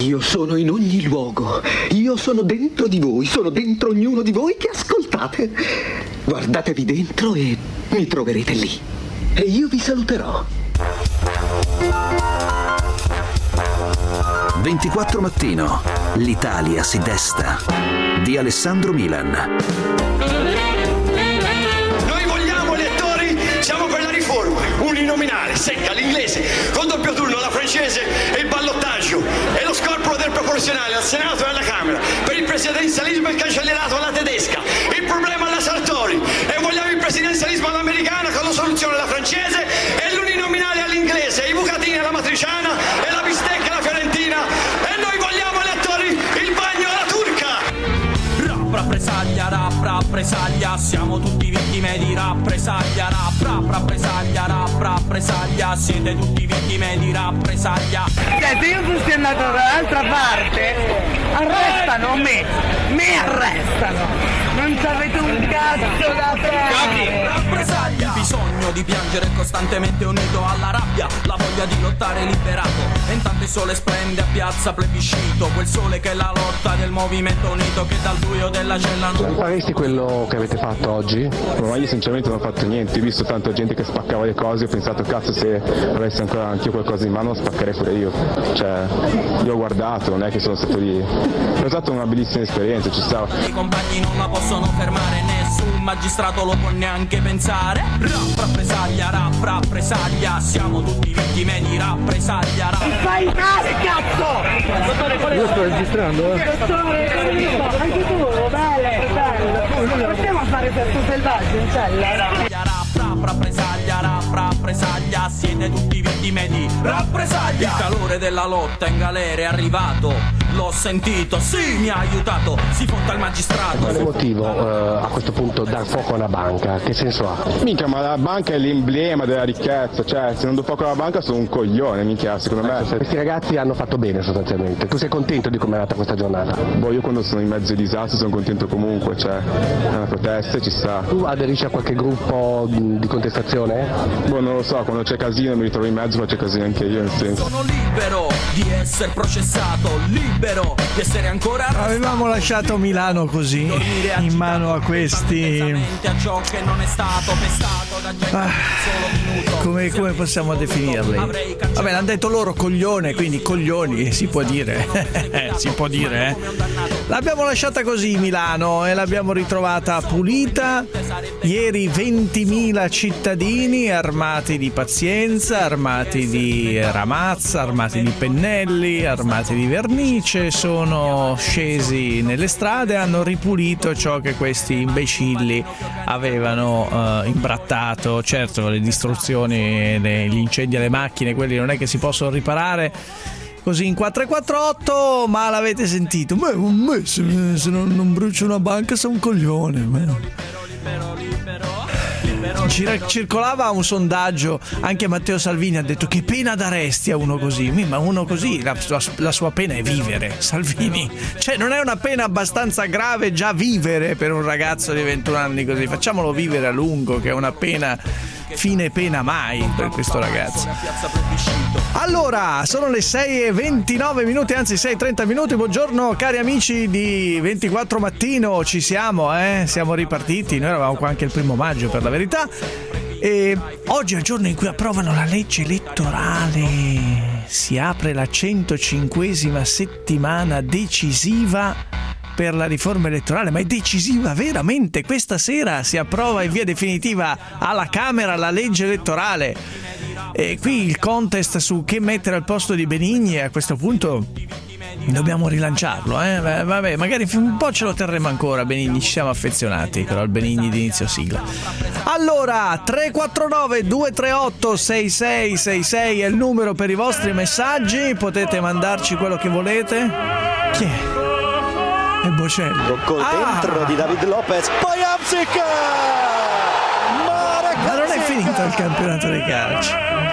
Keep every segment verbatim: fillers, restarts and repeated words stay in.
Io sono in ogni luogo, io sono dentro di voi, sono dentro ognuno di voi che ascoltate. Guardatevi dentro e mi troverete lì. E io vi saluterò. ventiquattro Mattino, l'Italia si desta, di Alessandro Milan. Noi vogliamo elettori, siamo per la riforma, uninominale, secca, l'inglese, con doppio turno, la francese e il ballottaggio, e lo scorporo del proporzionale al Senato e alla Camera, per il presidenzialismo e il cancellierato alla tedesca, il problema alla Sartori, e vogliamo il presidenzialismo all'americana con la soluzione alla francese e l'uninominale all'inglese, i bucatini alla matriciana e la bistecca alla fiorentina, e noi vogliamo elettori il bagno alla turca. Rap, rappresaglia, rap, rappresaglia, siamo tutti vittime di rappresaglia, rap, rap, rappresaglia, rap, rappresaglia, siete tutti vittime di rappresaglia. Cioè, se io fossi andato dall'altra parte, arrestano me, me arrestano. Non sapete un cazzo da fare. Rappresaglia, bisogno di piangere costantemente unito alla rabbia, la voglia di lottare liberato. E intanto il sole splende a piazza plebiscito, quel sole che è la lotta del movimento unito che dal buio della cella non... Faresti quello che avete fatto oggi? Ma io sinceramente non ho fatto niente, ho visto tanta gente che spaccava le cose, ho pensato cazzo se avessi ancora anch'io qualcosa in mano lo spaccherei pure io. Cioè, io ho guardato, non è che sono stato lì. È stata una bellissima esperienza, ci stava. I compagni non la possono fermare, nessun magistrato lo può neanche pensare. Rap, rappresaglia, rap, rappresaglia, siamo tutti vittime di rappresaglia, rap. Mi fai male, cazzo! Io sto registrando, eh? Dottore, anche tu, bello, bello. Possiamo fare questo selvaggio in cella? Rap, rap, rappresaglia, rap, rappresaglia, siete tutti vittime di rappresaglia. Il calore della lotta in galera è arrivato, l'ho sentito, sì, mi ha aiutato, si fonta il magistrato. Quale motivo uh, a questo punto dar fuoco a una banca? Che senso ha? Minchia, ma la banca è l'emblema della ricchezza, cioè se non do fuoco alla banca sono un coglione, minchia, secondo me. Questi ragazzi hanno fatto bene sostanzialmente. Tu sei contento di come è andata questa giornata? Boh, io quando sono in mezzo ai disastri sono contento comunque, cioè è una protesta e ci sta. Tu aderisci a qualche gruppo di contestazione? Boh, non lo so, quando c'è casino mi ritrovo in mezzo, faccio casino anche io, nel senso. Sono libero di essere processato, libero di essere ancora arrestato. Avevamo lasciato Milano così, in mano a questi a ciò che non è stato pestato da gente ah, solo minuto. come, come possiamo definirli? Vabbè, l'hanno detto loro coglione, quindi coglioni si può dire. Si può dire, eh? L'abbiamo lasciata così Milano e l'abbiamo ritrovata pulita. Ieri ventimila cittadini armati di pazienza, armati di ramazza, armati di pennelli, armati di vernice sono scesi nelle strade e hanno ripulito ciò che questi imbecilli avevano uh, imbrattato. Certo, le distruzioni, le, gli incendi alle macchine, quelli non è che si possono riparare così in quattro e quattrotto, ma l'avete sentito. Beh, me, se, se non, non brucio una banca sono un coglione. Libero, libero, libero. Cir- circolava un sondaggio, anche Matteo Salvini ha detto che pena daresti a uno così. Ma uno così, la, la sua pena è vivere, Salvini. Cioè non è una pena abbastanza grave già vivere per un ragazzo di ventuno anni così? Facciamolo vivere a lungo, che è una pena fine pena mai per questo ragazzo. Allora, sono le sei e ventinove minuti, anzi sei e trenta minuti. Buongiorno cari amici di ventiquattro Mattino, ci siamo, eh? Siamo ripartiti, noi eravamo qua anche il primo maggio per la verità. E oggi è il giorno in cui approvano la legge elettorale. Si apre la centocinquesima settimana decisiva per la riforma elettorale, ma è decisiva veramente. Questa sera si approva in via definitiva alla Camera la legge elettorale. E qui il contest su che mettere al posto di Benigni, a questo punto dobbiamo rilanciarlo, eh? Vabbè, magari un po' ce lo terremo ancora Benigni, ci siamo affezionati però al Benigni di inizio sigla. Allora, tre quattro nove due tre otto sei sei sei sei è il numero per i vostri messaggi, potete mandarci quello che volete. Chi è? È Bocelli. Toccò ah. dentro di David Lopez, poi Hamsik! Ma non è finito il campionato di calcio.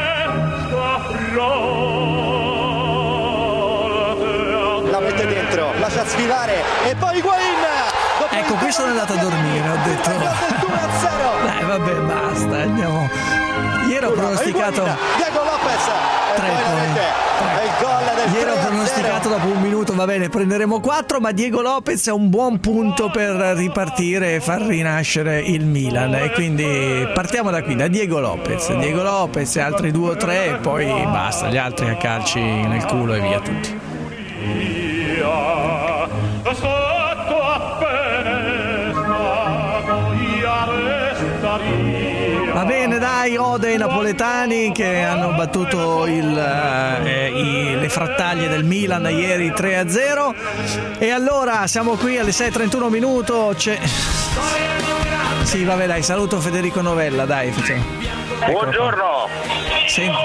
La mette dentro, lascia sfilare e poi Higuain! Ecco, qui sono andato a dormire, ho detto. Dai, vabbè, basta, andiamo Ieri ho pronosticato Diego Lopez e tre, poi la rete e il gol del Ieri ho tre a pronosticato zero. dopo un minuto, va bene, prenderemo quattro, ma Diego Lopez è un buon punto per ripartire e far rinascere il Milan, e quindi partiamo da qui, da Diego Lopez. Diego Lopez e altri due o tre e poi basta, gli altri a calci nel culo e via tutti. Va bene, dai, ode ai napoletani che hanno battuto il, eh, i, le frattaglie del Milan ieri tre a zero. E allora siamo qui alle sei e trentuno minuto. C'è... Sì, vabbè, dai, saluto Federico Novella, dai, facciamo. Buongiorno. Senti.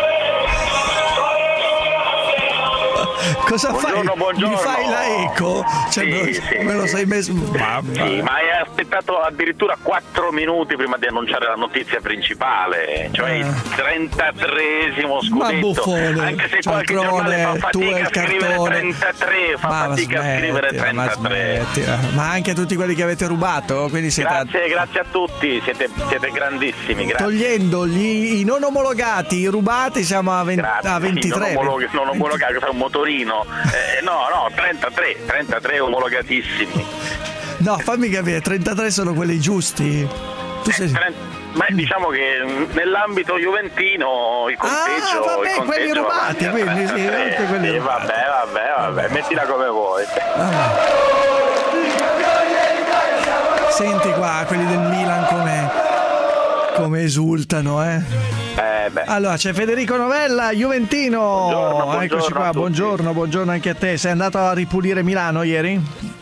Cosa buongiorno, fai? Buongiorno. Mi fai la eco? Cioè, sì, me, lo, sì, me lo sì. sei messo. Mamma. Sì, ma hai aspettato addirittura quattro minuti prima di annunciare la notizia principale, cioè il trentatreesimo scudetto. Ma buffone, anche se qualche cialtrone, giornale fa tu e fatica il a scrivere cartone. trentatré, fa Ma fatica a scrivere smettila, ma trentatré. smettila. Ma anche tutti quelli che avete rubato, quindi siete Grazie, grazie a tutti, siete, siete grandissimi, grazie. togliendo gli, i non omologati, i rubati, siamo a, venti, Grazie, a ventitré. Sì, non, omolog- non omologato, che fa un motorino. Eh, no, no, trentatré, trentatré omologatissimi. No, fammi capire, trentatré sono quelli giusti. Tu sei... Ma diciamo che nell'ambito juventino il conteggio, ah, vabbè, il conteggio quelli rubati, va quindi sì, anche quelli sì, rubati. vabbè, vabbè, vabbè, mettila come vuoi. Senti qua, quelli del Milan come, come esultano, eh. Eh, beh. Allora c'è Federico Novella, Juventino. Buongiorno, buongiorno Eccoci qua, a tutti. buongiorno, buongiorno anche a te. Sei andato a ripulire Milano ieri?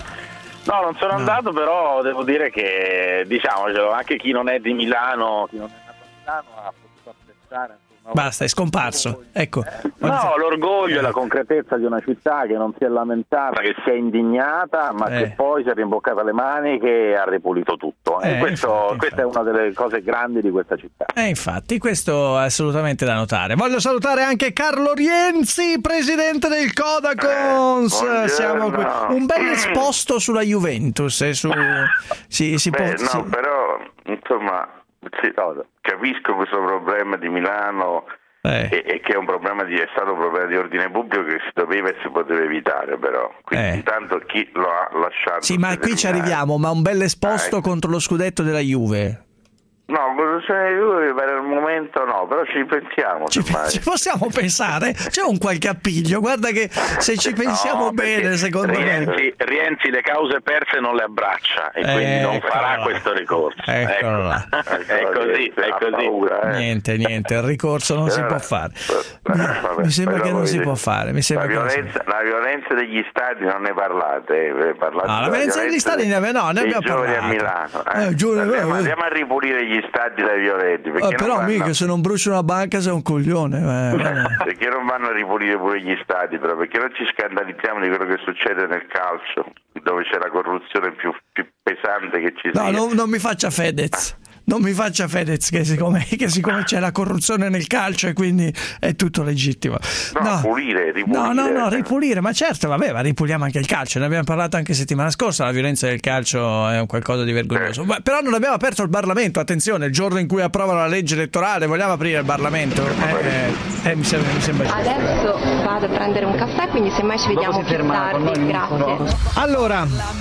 No, non sono No. andato, però devo dire che, diciamocelo, anche chi non è di Milano, chi non è nato a Milano ha potuto apprezzare. Basta, è scomparso. Ecco. No, l'orgoglio e la concretezza di una città che non si è lamentata, che si è indignata, ma Eh. che poi si è rimboccata le maniche e ha ripulito tutto. Eh, e questo, infatti, questa infatti. è una delle cose grandi di questa città. E eh, infatti, questo è assolutamente da notare. Voglio salutare anche Carlo Rienzi, presidente del Codacons. Eh, Siamo qui. buongiorno. Un bel esposto sulla Juventus. E su... si, si Beh, può, no, si- però insomma sì, no, capisco questo problema di Milano eh. e, e che è un problema di, è stato un problema di ordine pubblico che si doveva e si poteva evitare, però quindi Eh. intanto chi lo ha lasciato Sì, ma qui ci determinare. arriviamo. Ma un bel esposto Ah, ecco. contro lo scudetto della Juve. No, cioè, io per il momento no, però ci pensiamo Ci, semmai. ci possiamo pensare? C'è un qualche appiglio. Guarda che se ci pensiamo No, bene, perché secondo me. Rienzi, Rienzi le cause perse non le abbraccia e Eh, quindi non eccolo farà là. questo ricorso. Eccolo Ecco. là. È così, è Ha così. paura, eh. Niente, niente, il ricorso non si Eh, può fare. eh, Mi, vabbè, mi sembra però che non voi si dite- può fare. Mi sembra la, che non si violenza, la violenza degli stadi non ne parlate, eh, parlate No, la della violenza degli stadi ne- no, ne dei abbiamo giovani a parlato. Milano. Eh. Eh, giovani- andiamo, eh, andiamo a ripulire gli stadi dai violenti. Perché Eh, non però vanno- mica se non bruci una banca sei un coglione. eh, vabbè. Perché non vanno a ripulire pure gli stadi, però? Perché non ci scandalizziamo di quello che succede nel calcio, dove c'è la corruzione più, più pesante che ci No, sia. non, non mi faccia Fedez. Non mi faccia Fedez che siccome, che siccome c'è la corruzione nel calcio e quindi è tutto legittimo. No, pulire, ripulire. No, no, no, ripulire, ma certo, vabbè, ma ripuliamo anche il calcio, ne abbiamo parlato anche settimana scorsa, la violenza del calcio è un qualcosa di vergognoso. Ma, però non abbiamo aperto il Parlamento, attenzione, il giorno in cui approvano la legge elettorale, vogliamo aprire il Parlamento? Eh, eh, eh, mi sembra, mi sembra giusto. Adesso vado a prendere un caffè, quindi semmai ci vediamo più tardi. Grazie. Allora,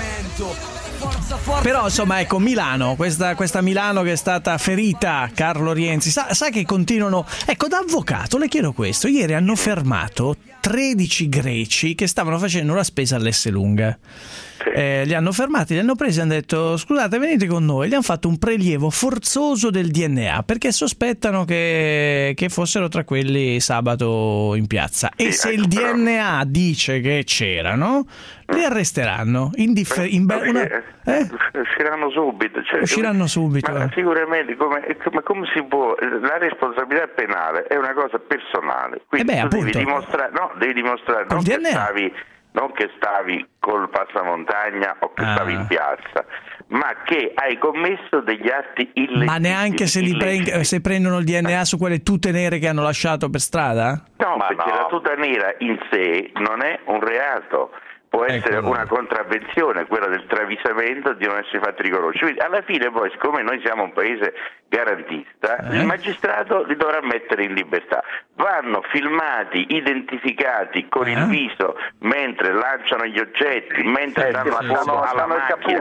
però insomma ecco Milano, questa, questa Milano che è stata ferita, Carlo Rienzi, sa, sa che continuano, ecco da avvocato le chiedo questo, ieri hanno fermato tredici greci che stavano facendo la spesa all'Esselunga. Eh, li hanno fermati, li hanno presi e hanno detto scusate venite con noi, gli hanno fatto un prelievo forzoso del D N A perché sospettano che, che fossero tra quelli sabato in piazza e se il D N A dice che c'erano li arresteranno indiffer- in be- una- eh? Usciranno subito. Cioè, Usciranno subito, Ma eh. sicuramente come, come, come si può? La responsabilità penale è una cosa personale. Quindi Eh beh, tu devi appunto. dimostrare, no, devi dimostrare Col non che, D N A. stavi, non che stavi col passamontagna o che Ah. stavi in piazza, ma che hai commesso degli atti illegittimi. Ma neanche se, li preng- illegittimi. se prendono il D N A su quelle tute nere che hanno lasciato per strada? No, Ma perché no. la tuta nera in sé non è un reato. può essere ecco. una contravvenzione, quella del travisamento, di non essere fatti riconoscere. Quindi alla fine poi, siccome noi siamo un paese garantista, eh? il magistrato li dovrà mettere in libertà. Vanno filmati, identificati con eh? il viso mentre lanciano gli oggetti, mentre eh, danno sì, fuoco alla macchina.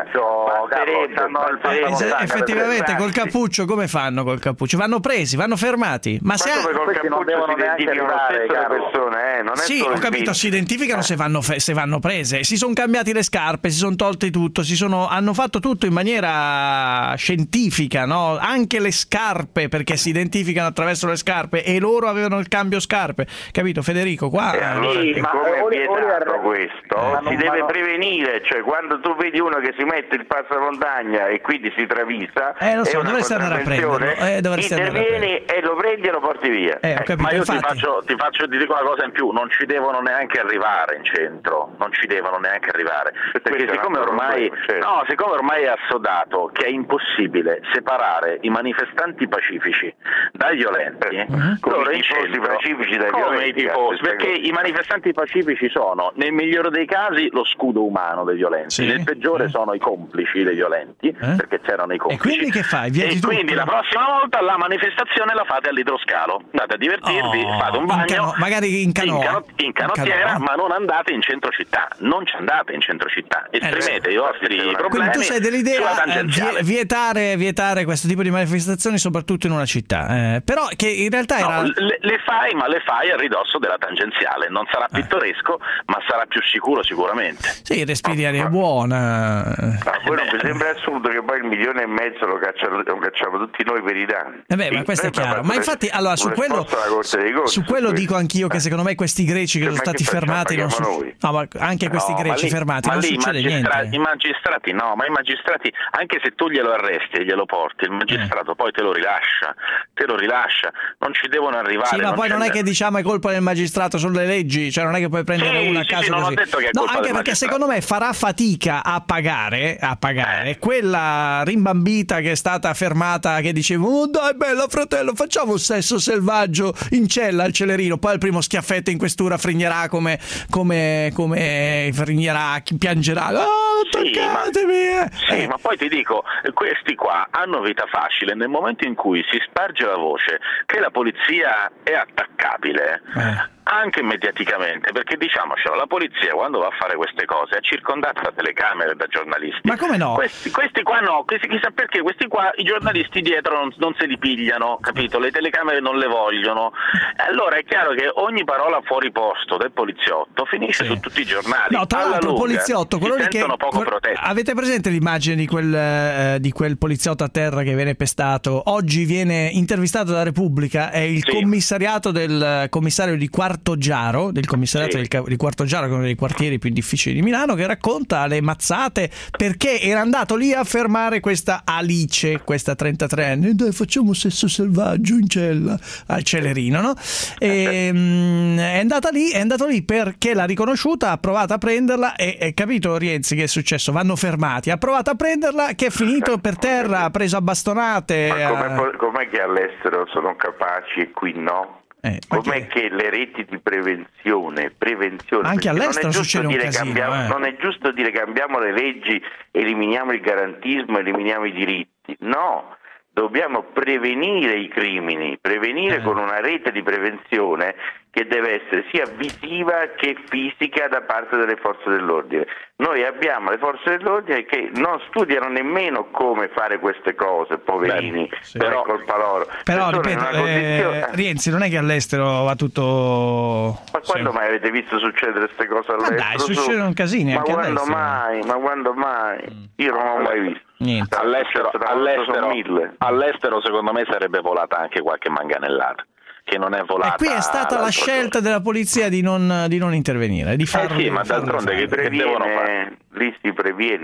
Eh, effettivamente col cappuccio come fanno col cappuccio? Vanno presi, vanno fermati. Ma, Ma se ha... col cappuccio non devono si identificano arrivare, le persone, eh? non è sì, solo ho capito, si identificano se vanno, fe- se vanno prese. Si sono cambiati le scarpe, si sono tolti tutto, si sono, hanno fatto tutto in maniera scientifica, no? Anche le scarpe, perché si identificano attraverso le scarpe e loro avevano il cambio scarpe, capito Federico? Qua eh, allora, sì, siccome è vietato questo, eh, si deve prevenire, cioè quando tu vedi uno che si mette il passamontagna e quindi si travisa, eh, lo so, è una dovresti andare a prenderlo, eh, dovresti intervieni e lo prendi e lo porti via. Eh, ho capito, ma io infatti... ti faccio, ti faccio ti dico una cosa in più, non ci devono neanche arrivare in centro, non ci devono neanche arrivare, perché siccome ormai, certo. no, siccome ormai è assodato che è impossibile separare i manifestanti pacifici dai violenti, uh-huh. loro i tifosi pacifici dai come violenti, i tifosi, perché i manifestanti pacifici sono nel migliore dei casi lo scudo umano dei violenti, sì. nel peggiore eh. sono i complici dei violenti, eh? perché c'erano i complici. E quindi che fai? Via e quindi tutto. La prossima volta la manifestazione la fate all'idroscalo, andate a divertirvi, oh, fate un bagno, in cano- magari in canoa, in, cano- in canottiera, in ma non andate in centro città, non ci andate in centro città, esprimete eh, i vostri problemi. Quindi tu sei dell'idea eh, vietare, vietare questo tipo di manifestazioni soprattutto in una città, eh, però che in realtà era... No, le, le fai, ma le fai a ridosso della tangenziale, non sarà pittoresco, eh. ma sarà più sicuro sicuramente. Sì, respiri aria buona. Ma quello mi sembra assurdo che poi il milione e mezzo lo, caccia, lo cacciamo tutti noi per i danni. Eh beh, ma questo è chiaro. Ma infatti, allora, su quello, su quello dico anch'io che secondo me questi greci che sono stati fermati non sono... No, ma anche questi no, greci lì, fermati non succede niente. I magistrati no, ma i magistrati, anche se tu glielo arresti e glielo porti, il magistrato eh. poi te lo rilascia, te lo rilascia, non ci devono arrivare. Sì, ma non poi non è che diciamo è colpa del magistrato, sono le leggi, cioè non è che puoi prendere sì, una a sì, caso sì, così. Non ho detto che è no, colpa anche del perché magistrato. Secondo me farà fatica a pagare, a pagare eh. quella rimbambita che è stata fermata, che diceva oh dai bella fratello, facciamo un sesso selvaggio in cella al Celerino, poi il primo schiaffetto in questura frignerà come come come frignerà, piangerà, oh toccatemi sì, ma, sì eh. ma poi ti dico, questi qua hanno vita facile nel momento in cui si sparge la voce che la polizia è attaccabile eh. anche mediaticamente, perché diciamocelo, la polizia quando va a fare queste cose è circondata da telecamere e da giornalisti. Ma come no? Questi, questi qua no, questi, chissà perché, questi qua i giornalisti dietro non, non se li pigliano, capito? Le telecamere non le vogliono. Allora è chiaro che ogni parola fuori posto del poliziotto finisce sì. su tutti i giornali. No, tra l'altro il poliziotto, quello si che poco protetti. Avete presente l'immagine di quel, eh, di quel poliziotto a terra che viene pestato? Oggi viene intervistato da Repubblica, è il sì. commissariato del commissario di Quartoggiaro, del commissariato sì. del, di Quartoggiaro, che è uno dei quartieri più difficili di Milano, che racconta le mazzate perché era andato lì a fermare questa Alice, questa trentatreenne. Dai, facciamo sesso selvaggio in cella al Celerino, no? E, mh, è andata lì, è andato lì perché l'ha riconosciuta, ha provato a prenderla e, e capito Rienzi che è successo? Vanno fermati, ha provato a prenderla che è finito per terra, ha preso a bastonate. Ma com'è, com'è che all'estero sono capaci e qui no? Eh, Com'è che... che le reti di prevenzione, prevenzione anche all'estero succede un casino, cambiamo, eh. non è giusto dire cambiamo le leggi, eliminiamo il garantismo, eliminiamo i diritti. No, dobbiamo prevenire i crimini, prevenire eh. con una rete di prevenzione che deve essere sia visiva che fisica da parte delle forze dell'ordine. Noi abbiamo le forze dell'ordine che non studiano nemmeno come fare queste cose, poverini, Beh, sì. però è colpa loro. Però ripeto, eh, Rienzi, non è che all'estero va tutto... Ma quando sì. mai avete visto succedere queste cose all'estero? Ma dai, succedono casini ma anche quando adesso. mai, ma quando mai? Io non l'ho mai visto. Niente. All'estero, all'estero, all'estero secondo me sarebbe volata anche qualche manganellata. Che non è volata. E qui è stata la scelta della polizia di non, di non intervenire, di farlo. Eh sì, ma farlo d'altronde fare. che previene, lì si previene,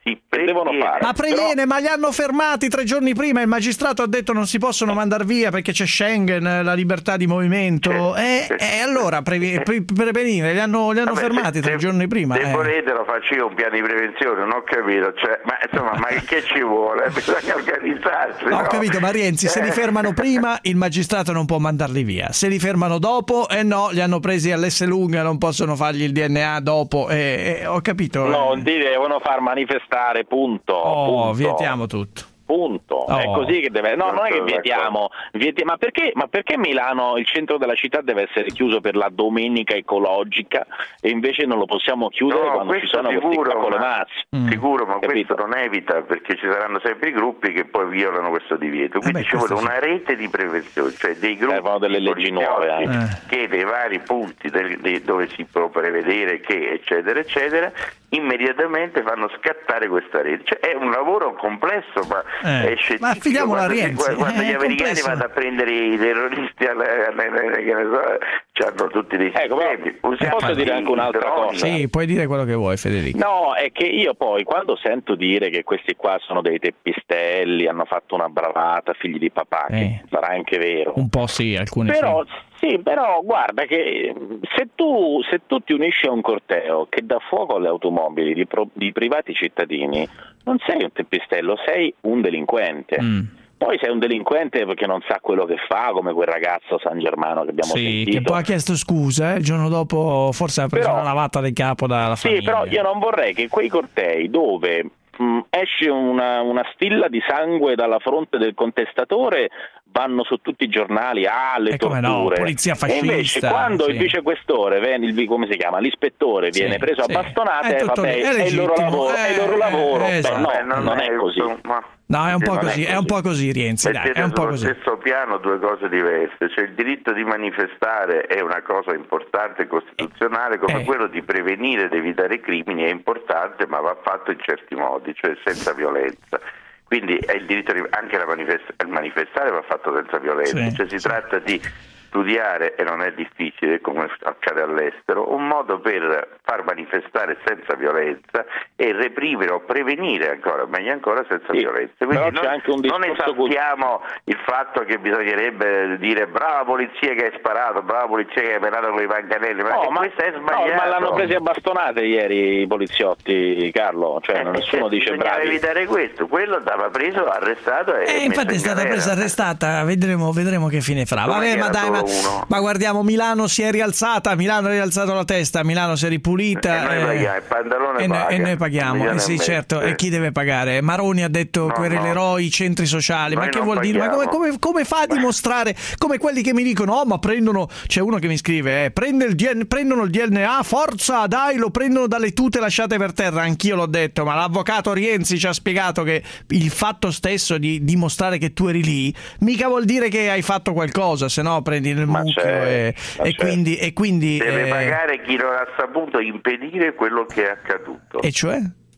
si devono fare. Ma previene, Però... ma li hanno fermati tre giorni prima, il magistrato ha detto non si possono mandare via perché c'è Schengen, la libertà di movimento, e eh, eh, allora previ- pre- prevenire, li hanno, li hanno Vabbè, fermati se, tre se, giorni prima. Se eh. volete lo faccio io un piano di prevenzione, non ho capito, cioè, ma insomma, ma che ci vuole? Bisogna organizzarsi. No, no? ho capito, ma Rienzi, se li fermano prima il magistrato non può mandarli via, se li fermano dopo, e eh no, li hanno presi all'Esselunga, non possono fargli il D N A dopo, eh, eh, ho capito. No, eh. devono far manifestare, punto. Oh, punto. vietiamo tutto. Punto. Oh. È così che deve. No, non è che vietiamo. vietiamo. Ma perché, ma perché Milano, il centro della città, deve essere chiuso per la domenica ecologica e invece non lo possiamo chiudere no, quando ci sono sicuro, questi cappole ma, mazzi? Mm. Sicuro, ma Capito? questo non evita, perché ci saranno sempre i gruppi che poi violano questo divieto. Quindi Vabbè, ci vuole sì. una rete di prevenzione, cioè dei gruppi Servono delle leggi nuove anche. Eh. che nei vari punti del, de, dove si può prevedere che eccetera eccetera immediatamente fanno scattare questa rete. Cioè, è un lavoro complesso, ma eh. è scientifico. Ma affidiamo la Rienzi. Quando, quando eh, gli americani complesso. vanno a prendere i terroristi alle, alle, alle, che ne so, hanno tutti dei ecco, sistemi. posso dire anche un'altra cosa? Sì, puoi dire quello che vuoi, Federico. No, è che io poi quando sento dire che questi qua sono dei teppistelli, hanno fatto una bravata, figli di papà, eh. che sarà anche vero. Un po' sì, alcuni però sì. Sì, però guarda che se tu, se tu ti unisci a un corteo che dà fuoco alle automobili di, pro, di privati cittadini, non sei un teppistello, sei un delinquente. Mm. Poi sei un delinquente perché non sa quello che fa, come quel ragazzo San Germano che abbiamo sì, sentito. Sì, che poi ha chiesto scusa, eh? Il giorno dopo forse ha preso però, una lavata del capo dalla sì, famiglia. Sì, però io non vorrei che quei cortei dove mh, esce una, una stilla di sangue dalla fronte del contestatore vanno su tutti i giornali, ah, le e come torture. No, polizia fascista. E invece quando sì. il vicequestore, il, come si chiama, l'ispettore viene sì, preso sì. a bastonate, è, vabbè, è, è il loro lavoro, eh, è il loro lavoro. Eh, esatto. Beh, no, Beh, non, non è, è così. Ma... No, è un po' non così, è, è un po' così, Rienzi, dai, è un po' così. Sullo stesso piano due cose diverse, cioè il diritto di manifestare è una cosa importante e costituzionale, come eh. quello di prevenire ed evitare crimini è importante, ma va fatto in certi modi, cioè senza violenza. Quindi è il diritto di, anche la manifest- il manifestare va fatto senza violenza, sì, cioè si sì. tratta di studiare, e non è difficile come accade all'estero, un modo per far manifestare senza violenza e reprimere o prevenire ancora, meglio ancora, senza sì, violenza. Quindi però non, c'è anche un non esaltiamo il fatto che bisognerebbe dire brava polizia che hai sparato, brava polizia che hai penato con i manganelli, ma, no, ma questo è sbagliato. No, ma l'hanno presi a bastonate ieri i poliziotti, Carlo, cioè eh, nessuno cioè, dice bravi. evitare questo, quello andava preso, arrestato e, e e infatti è stata in presa arrestata, vedremo, vedremo che fine farà. Vabbè, ma dai, ma, ma guardiamo, Milano si è rialzata, Milano ha rialzato la testa, Milano si è ripulita e noi paghiamo, il pantalone e, paga, e noi paghiamo, eh, sì, certo, sì. E chi deve pagare? Maroni ha detto no, querelerò no. i centri sociali, noi ma che vuol paghiamo. dire? Ma come, come, come fa a dimostrare? Come quelli che mi dicono oh ma prendono, c'è uno che mi scrive eh, prende il D N, prendono il D N A, forza dai, lo prendono dalle tute lasciate per terra, anch'io l'ho detto, ma l'avvocato Rienzi ci ha spiegato che il fatto stesso di dimostrare che tu eri lì mica vuol dire che hai fatto qualcosa, se no prendi il ma mucchio e, e, quindi, e quindi deve eh... pagare chi non ha saputo impedire quello che è accaduto, e cioè?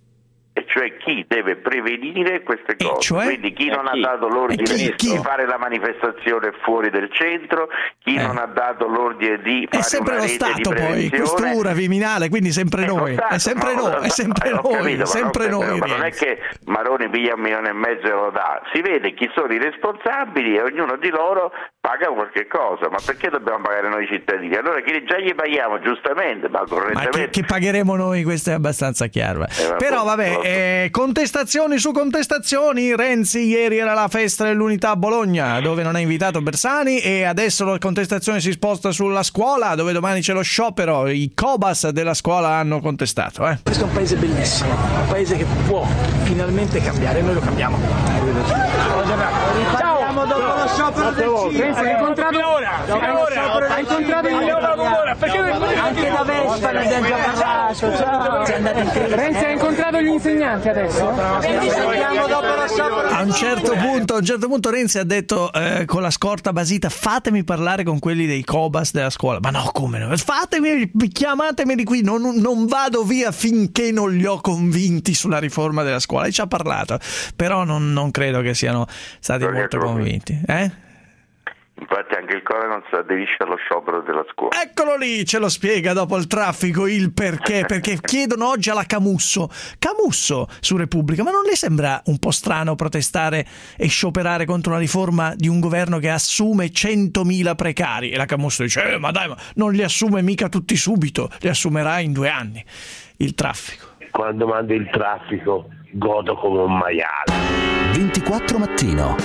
E cioè chi deve prevenire queste cose, cioè? quindi chi e non chi? ha dato l'ordine chi? Chi? di fare la manifestazione fuori del centro, chi eh. non ha dato l'ordine di fare è sempre una lo rete Stato, di poi questura Viminale, quindi sempre è noi Stato, è sempre no, noi è sempre no, noi capito, sempre non, noi ma non è che Maroni piglia un milione e mezzo e lo dà, si vede chi sono i responsabili e ognuno di loro paga qualche cosa, ma perché dobbiamo pagare noi cittadini? Allora chi già gli paghiamo giustamente, ma correttamente. Ma che, che pagheremo noi, questo è abbastanza chiaro. Eh, però vabbè, eh, contestazioni su contestazioni. Renzi ieri era la festa dell'unità a Bologna, dove non ha invitato Bersani, e adesso la contestazione si sposta sulla scuola, dove domani c'è lo sciopero. I Cobas della scuola hanno contestato. Eh. Questo è un paese bellissimo, un paese che può finalmente cambiare, noi lo cambiamo. Ciao! Dopo lo sciopero del cinema hai incontrato hai incontrato anche da Vespa ne abbiamo già parlato. Renzi ha incontrato gli insegnanti adesso? A un certo punto a un certo punto Renzi ha detto eh, con la scorta basita fatemi parlare con quelli dei Cobas della scuola. Ma no, come no? Fatemi, chiamatemi di qui, non, non vado via finché non li ho convinti sulla riforma della scuola. E ci ha parlato, però non, non credo che siano stati molto convinti. Eh? Infatti anche il Coronel si aderisce allo sciopero della scuola. Eccolo lì, ce lo spiega dopo il traffico il perché, perché chiedono oggi alla Camusso. Camusso su Repubblica, ma non le sembra un po' strano protestare e scioperare contro una riforma di un governo che assume centomila precari? E la Camusso dice, eh, ma dai, ma non li assume mica tutti subito, li assumerà in due anni. Il traffico. Quando mando il traffico godo come un maiale. ventiquattro Mattino.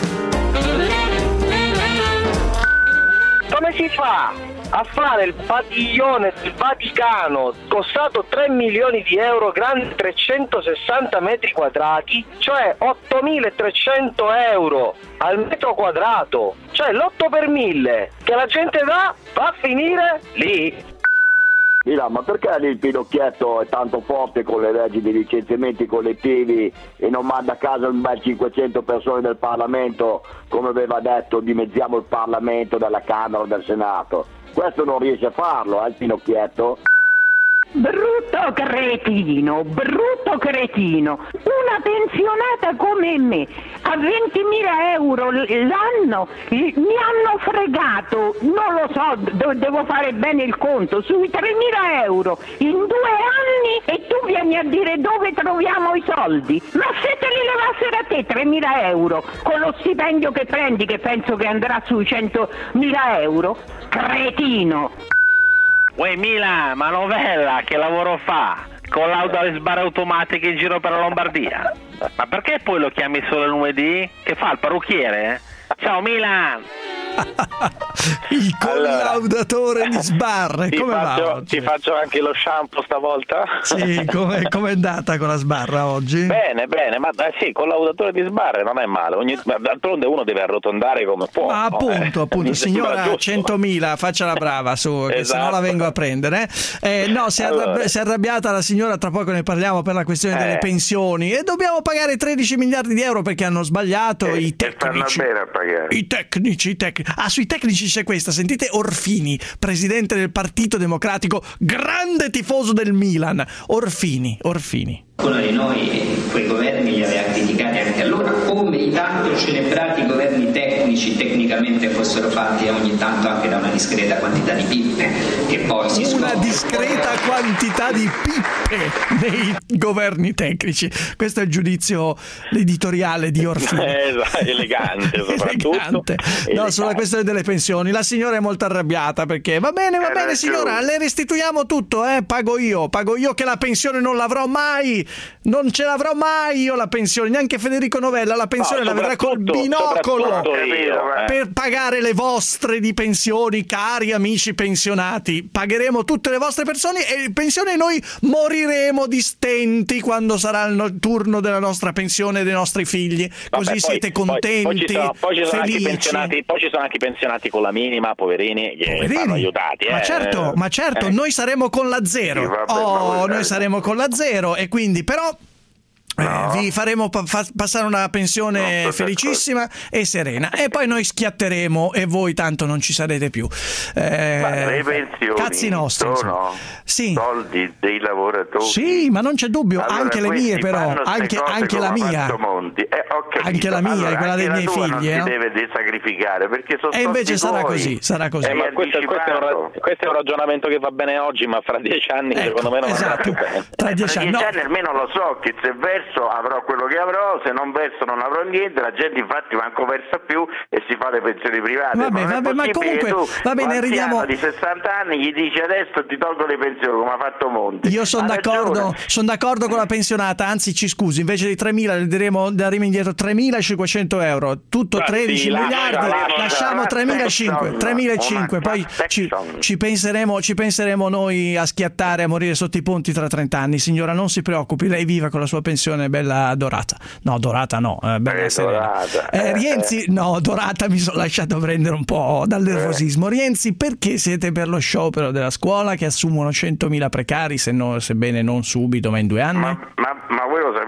Come si fa a fare il padiglione del Vaticano costato tre milioni di euro, grande trecentosessanta metri quadrati, cioè ottomilatrecento euro al metro quadrato, cioè l'otto per mille che la gente dà va a finire lì? Mira, ma perché lì il Pinocchietto è tanto forte con le leggi di licenziamenti collettivi e non manda a casa un bel cinquecento persone del Parlamento, come aveva detto, dimezziamo il Parlamento dalla Camera o del Senato? Questo non riesce a farlo, eh, il Pinocchietto. Brutto cretino, brutto cretino, una pensionata come me a ventimila euro l'anno mi hanno fregato, non lo so, do- devo fare bene il conto, sui tremila euro in due anni e tu vieni a dire dove troviamo i soldi? Ma se te li levassero a te tremila euro con lo stipendio che prendi, che penso che andrà sui centomila euro, cretino. Uè Mila, ma novella, che lavoro fa? Collauda le sbarre automatiche in giro per la Lombardia. Ma perché poi lo chiami solo il lunedì? Che fa, il parrucchiere? Ciao Milan! Il collaudatore allora, di sbarre, ti come faccio, va oggi? Ti faccio anche lo shampoo stavolta? Sì, come è andata con la sbarra oggi? Bene, bene, ma eh, sì, collaudatore di sbarre non è male, ogni, d'altronde uno deve arrotondare come può. Ma appunto, no? appunto, eh, signora centomila, faccia la brava su, che esatto. se no la vengo a prendere. Eh, no, si è, allora. arrabbi- si è arrabbiata la signora, tra poco ne parliamo, per la questione eh. delle pensioni, e dobbiamo pagare tredici miliardi di euro perché hanno sbagliato eh, i tecnici. Fanno bene a pagare. I tecnici, i tecnici. Ah, sui tecnici c'è questa, sentite Orfini, presidente del Partito Democratico, grande tifoso del Milan. Orfini, Orfini. Qualcuno di noi quei governi li aveva criticati anche allora, come i tanto celebrati governi tecnici tecnicamente fossero fatti ogni tanto anche da una discreta quantità di pippe, che poi si scopre. Una discreta quantità di pippe nei governi tecnici. Questo è il giudizio editoriale di Orfini. Esatto, elegante soprattutto. Elegante. No, elegante. sulla questione delle pensioni la signora è molto arrabbiata perché va bene, va Era bene giù. signora, le restituiamo tutto, eh, pago io, pago io che la pensione non l'avrò mai. Non ce l'avrò mai io la pensione, neanche Federico Novella la pensione no, la vedrà col binocolo io, eh. per pagare le vostre di pensioni, cari amici pensionati. Pagheremo tutte le vostre pensioni e pensioni e noi moriremo di stenti quando sarà il no- turno della nostra pensione e dei nostri figli. Così Vabbè, siete poi, contenti, poi, poi ci sono, poi ci sono anche i felici. pensionati, poi ci sono anche i pensionati con la minima, poverini, che Poverini. vanno aiutati. Ma eh. certo, ma certo, eh. noi saremo con la zero. Sì, vabbè, oh, ma noi saremo con la zero e quindi però No. Eh, vi faremo pa- fa- passare una pensione no, felicissima e serena e poi noi schiatteremo e voi tanto non ci sarete più. Eh, Ma le pensioni cazzi nostri, sono sì. soldi dei lavoratori. Sì, ma non c'è dubbio, Allora, anche le questi mie però, fanno ste anche, cose anche come la ha mia. fatto Monti. Eh, ho capito. Anche la mia, allora, è quella anche dei la miei tua figli, non eh, si no? deve desacrificare perché sono E invece soldi sarà tuoi. così, sarà così. Eh, ma questo, questo, è un, ra- questo è un ragionamento che va bene oggi, ma fra dieci anni Ecco, secondo me non andrà esatto. più bene. Tra dieci Tra anni, dieci no. anni almeno lo so che se verso avrò quello che avrò, se non verso non avrò niente, la gente infatti manco versa più e si fa le pensioni private. Vabbè, ma non è vabbè, ma possibile comunque, che tu, va bene, un ridiamo- anziano di sessanta anni gli dici adesso ti tolgo le pensioni come ha fatto Monti. Io sono Ha d'accordo, ragione. sono d'accordo con la pensionata, anzi ci scusi, invece di tremila le daremo, daremo indietro tremilacinquecento euro, tutto Ma tredici sì, lascia, miliardi, lascia, lasciamo una tremilacinquecento, taxon, tremilacinquecento, una poi ci, taxon. ci penseremo, ci penseremo noi a schiattare, a morire sotto i ponti tra trenta anni. Signora, non si preoccupi, lei viva con la sua pensione bella dorata. No, dorata no, eh, bella Eh, serena. dorata, Eh, eh, Rienzi, no, dorata mi sono lasciato prendere un po' dal nervosismo. Rienzi, perché siete per lo sciopero della scuola che assumono centomila precari, se no, sebbene non subito, ma in due anni? Ma, ma, ma voi lo sapete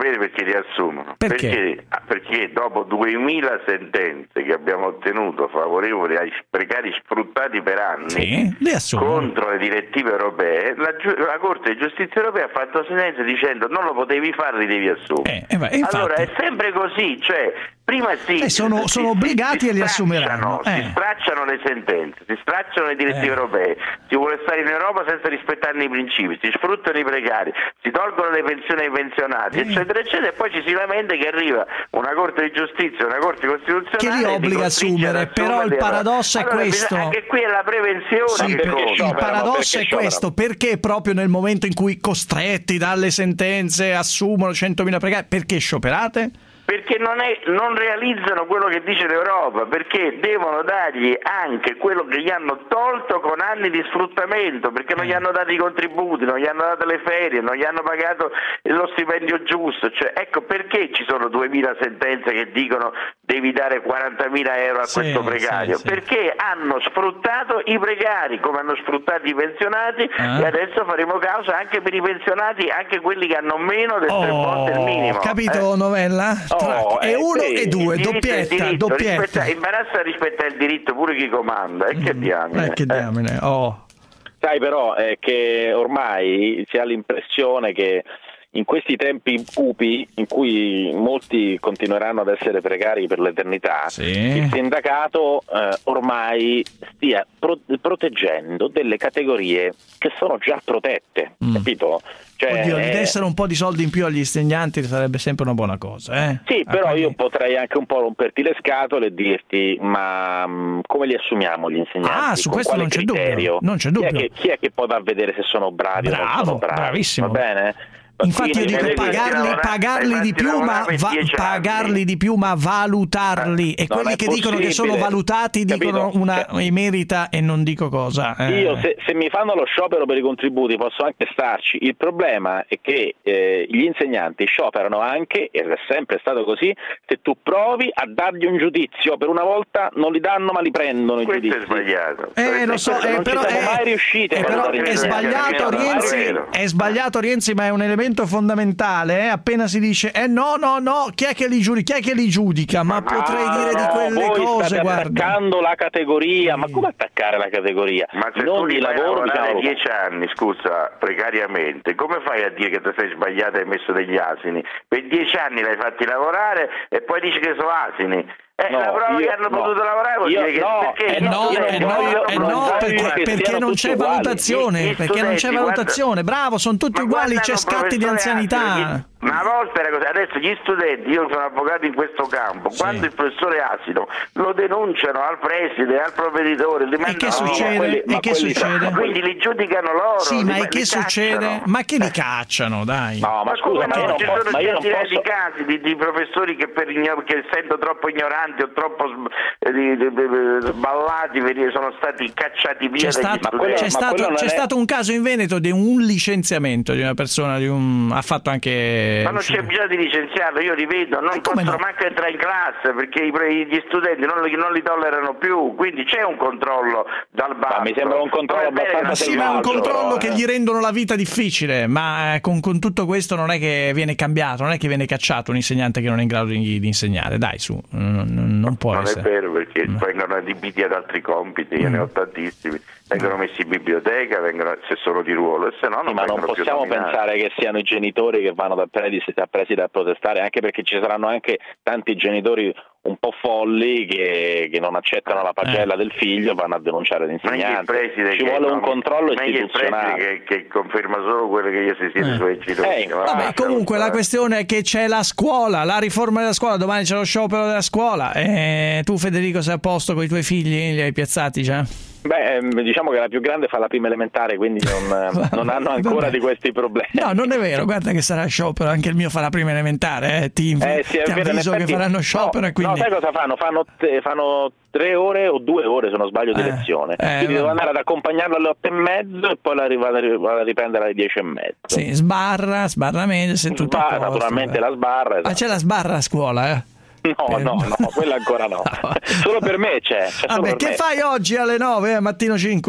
sapere perché li assumono. Perché? Perché, perché dopo duemila sentenze che abbiamo ottenuto favorevoli ai precari sfruttati per anni, sì, li assumono contro le direttive europee, la, la Corte di Giustizia europea ha fatto sentenza dicendo non lo potevi fare, li devi assumere. Eh, eh, allora è sempre così, cioè prima sì, eh, sono, si, sono obbligati si, e li si assumeranno. Si eh. stracciano le sentenze, si stracciano le direttive eh. europee, si vuole stare in Europa senza rispettarne i principi, si sfruttano i precari, si tolgono le pensioni ai pensionati, eh. eccetera, eccetera, e poi ci si lamenta che arriva una Corte di Giustizia, una Corte Costituzionale che li obbliga a assumere, però il paradosso è allora, questo. Anche qui è la prevenzione. Sì, che il conta. paradosso è questo, perché proprio nel momento in cui costretti dalle sentenze assumono centomila precari, perché scioperate? Perché non, è, non realizzano quello che dice l'Europa, perché devono dargli anche quello che gli hanno tolto con anni di sfruttamento, perché non gli hanno dato i contributi, non gli hanno dato le ferie, non gli hanno pagato lo stipendio giusto. Cioè, ecco perché ci sono duemila sentenze che dicono devi dare quarantamila euro a sì, questo precario, sì, sì. perché hanno sfruttato i precari come hanno sfruttato i pensionati eh. e adesso faremo causa anche per i pensionati, anche quelli che hanno meno del tre oh, volte il minimo. Capito, eh. Novella? Oh, e uno sì, e due, doppietta, diritto, doppietta. Rispetta, imbarazza a rispettare il diritto pure chi comanda, e che diamine. Eh, che diamine, oh. Sai però è che ormai si ha l'impressione che in questi tempi cupi in cui molti continueranno ad essere precari per l'eternità, sì. il sindacato eh, ormai stia pro- proteggendo delle categorie che sono già protette, mm. capito? Cioè, Oddio, eh, dessero un po' di soldi in più agli insegnanti sarebbe sempre una buona cosa, eh? Sì, però quindi... io potrei anche un po' romperti le scatole e dirti, ma mh, come li assumiamo gli insegnanti? Ah, su Con questo non c'è dubbio, non c'è dubbio. Chi è che, chi è che può dar vedere se sono bravi Bravo, o non sono bravi? bravissimo. Va bene? Infatti io dico pagarli, pagarli di più, ma va, pagarli di più, ma valutarli. E quelli che dicono che sono valutati dicono una emerita e non dico cosa. Eh. Io se, se mi fanno lo sciopero per i contributi posso anche starci. Il problema è che eh, gli insegnanti scioperano anche, ed è sempre stato così, se tu provi a dargli un giudizio. Per una volta non li danno ma li prendono i giudizi. Questo è sbagliato. Eh, lo so, eh, non però, ci siamo eh, mai riusciti. Eh, però è sbagliato Rienzi, è sbagliato Rienzi, ma è un elemento fondamentale, eh? Appena si dice eh no no no chi è che li giudica, chi è che li giudica, ma potrei ah, dire no, di quelle voi cose, state guarda, attaccando la categoria, ma come attaccare la categoria? Ma se non tu li di fai lavoro lavorare diciamo... dieci anni, scusa, precariamente, come fai a dire che ti sei sbagliato e hai messo degli asini? Per dieci anni l'hai fatti lavorare e poi dici che sono asini. Eh, no, la prova io, che hanno no. potuto lavorare vuol io, dire che no, perché eh no, eh no, voglio, eh no perché, perché non c'è valutazione, gli, gli perché non c'è valutazione, guarda, bravo, sono tutti uguali, c'è scatti di anzianità. Una volta era così, adesso gli studenti, io sono avvocato in questo campo, sì. quando il professore è asido lo denunciano al preside, al provveditore, li e che no, succede? quelli, e che succede? Quindi li giudicano loro. Sì, ma li, e che li succede? cacciano. Ma che li cacciano, dai? No, ma, ma scusa, ma, no, ci posso, sono ma io non centinaia posso... di casi di, di professori che per ignor- che essendo troppo ignoranti o troppo eh, di, di, di, sballati sono stati cacciati via. C'è, stato, quello, c'è, stato, c'è è... stato un caso in Veneto di un licenziamento di una persona, di un, ha fatto anche. Ma non c'è bisogno di licenziarlo, io li vedo, non possono no? manco entrare in classe perché i, gli studenti non li, non li tollerano più, quindi c'è un controllo dal basso. Ma mi sembra un controllo abbastanza sì, ma è un controllo però, che eh. gli rendono la vita difficile, ma con, con tutto questo non è che viene cambiato, non è che viene cacciato un insegnante che non è in grado di, di insegnare, dai su, non, non può non essere. Non è vero perché mm. vengono adibiti ad altri compiti, io mm. ne ho tantissimi, vengono messi in biblioteca, vengono, se sono di ruolo, e se no non sì, ma non possiamo pensare che siano i genitori che vanno da presi, da presi da protestare, anche perché ci saranno anche tanti genitori un po' folli che, che non accettano la pagella eh. del figlio, vanno a denunciare l'insegnante. Ci vuole un controllo istituzionale che, che conferma solo quello che io si siede eh. suoi genitori. Eh. Vabbè, comunque la questione è che c'è la scuola, la riforma della scuola, domani c'è lo sciopero della scuola. E tu Federico sei a posto con i tuoi figli? Li hai piazzati già? Beh, diciamo che la più grande fa la prima elementare, quindi non, non hanno ancora di questi problemi. No, non è vero, guarda che sarà sciopero, anche il mio fa la prima elementare, eh. ti, eh, sì, ti vero, avviso effetti, che faranno sciopero. No, e quindi... no, sai cosa fanno? Fanno, te, fanno tre ore o due ore, se non sbaglio, di eh, lezione. Eh, quindi devo andare ad accompagnarlo alle otto e mezzo e poi la vado a riprendere alle dieci e mezzo. Sì, sbarra, sbarra meglio, se tutto Sbarra, posto, naturalmente eh. la sbarra. Ah, c'è la sbarra a scuola, eh? No, no, no, quella ancora no. Solo per me c'è. c'è Vabbè, che me. Fai oggi alle nove, eh, mattino cinque?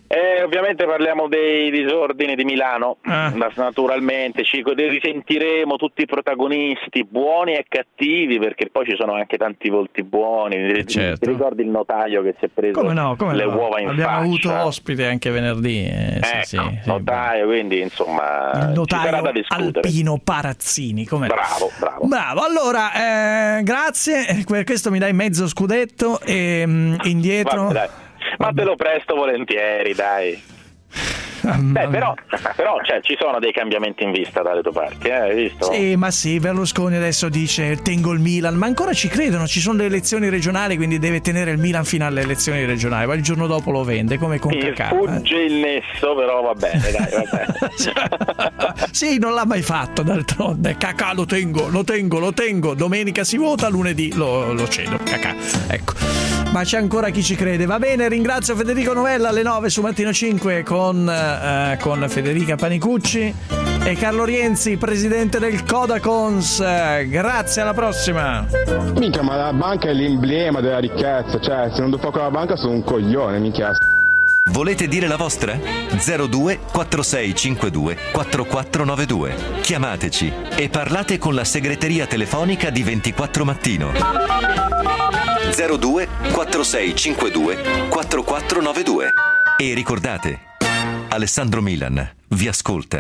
Eh, ovviamente parliamo dei disordini di Milano, ah. naturalmente ci risentiremo tutti i protagonisti, buoni e cattivi, perché poi ci sono anche tanti volti buoni. Certo. Ti ricordi il notaio che si è preso come no, come le no. uova in Abbiamo faccia? avuto ospite anche venerdì. Eh, ecco, sì, sì, notaio, sì. Quindi insomma il notaio ci sarà da discutere. Alpino Parazzini, come bravo, bravo. Bravo, allora, eh, grazie, questo mi dai mezzo scudetto e mh, indietro... Vabbè, dai. Ma te lo presto volentieri, dai. Beh, però, però cioè, ci sono dei cambiamenti in vista dalle tue parti, eh? Hai visto? Sì, ma sì, Berlusconi adesso dice tengo il Milan, ma ancora ci credono, ci sono le elezioni regionali, quindi deve tenere il Milan fino alle elezioni regionali, poi il giorno dopo lo vende, come con Cacà. Fugge eh? il nesso, però va bene, dai, va bene. Sì, non l'ha mai fatto, d'altronde. Cacà lo tengo, lo tengo, lo tengo. Domenica si vota, lunedì lo, lo cedo, Cacà. Ecco. Ma c'è ancora chi ci crede. Va bene, ringrazio Federico Novella alle nove su Mattino cinque con, eh, con Federica Panicucci e Carlo Rienzi, presidente del Codacons. Eh, grazie, alla prossima. Minchia, ma la banca è l'emblema della ricchezza, cioè se non do fuoco alla banca sono un coglione, minchia. Volete dire la vostra? zero due quattro sei cinque due quattro quattro nove due. Chiamateci e parlate con la segreteria telefonica di ventiquattro Mattino. zero due quattro sei cinque due quattro quattro nove due. E ricordate, Alessandro Milan vi ascolta.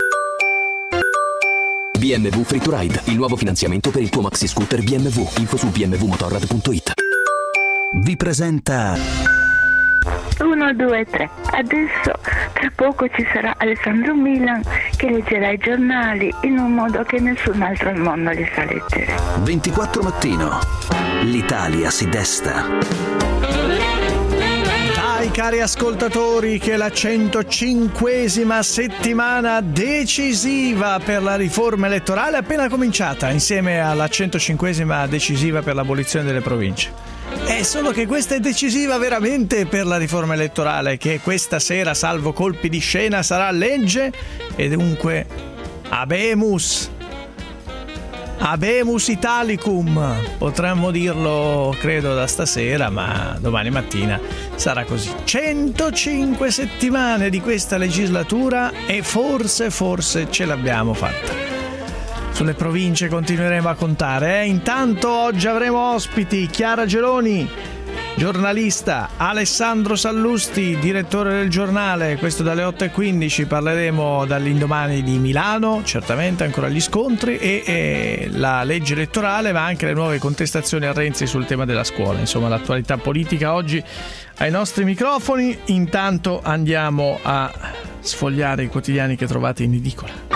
B M W Free to Ride, il nuovo finanziamento per il tuo maxi scooter B M W. Info su b m w motorrad punto it. Vi presenta uno, due, tre. Adesso tra poco ci sarà Alessandro Milan che leggerà i giornali in un modo che nessun altro al mondo li sa leggere. ventiquattro Mattino. L'Italia si desta. Dai cari ascoltatori, che la centocinquesima settimana decisiva per la riforma elettorale è appena cominciata, insieme alla centocinquesima decisiva per l'abolizione delle province. È solo che questa è decisiva veramente per la riforma elettorale, che questa sera, salvo colpi di scena, sarà legge e dunque habemus habemus Italicum, potremmo dirlo credo da stasera, ma domani mattina sarà così. centocinque settimane di questa legislatura e forse forse ce l'abbiamo fatta. Sulle province continueremo a contare, eh? Intanto oggi avremo ospiti Chiara Geloni, giornalista, Alessandro Sallusti, direttore del giornale, questo dalle otto e quindici. Parleremo dall'indomani di Milano, certamente ancora gli scontri e, e la legge elettorale, ma anche le nuove contestazioni a Renzi sul tema della scuola. Insomma, l'attualità politica oggi ai nostri microfoni. Intanto andiamo a sfogliare i quotidiani che trovate in edicola.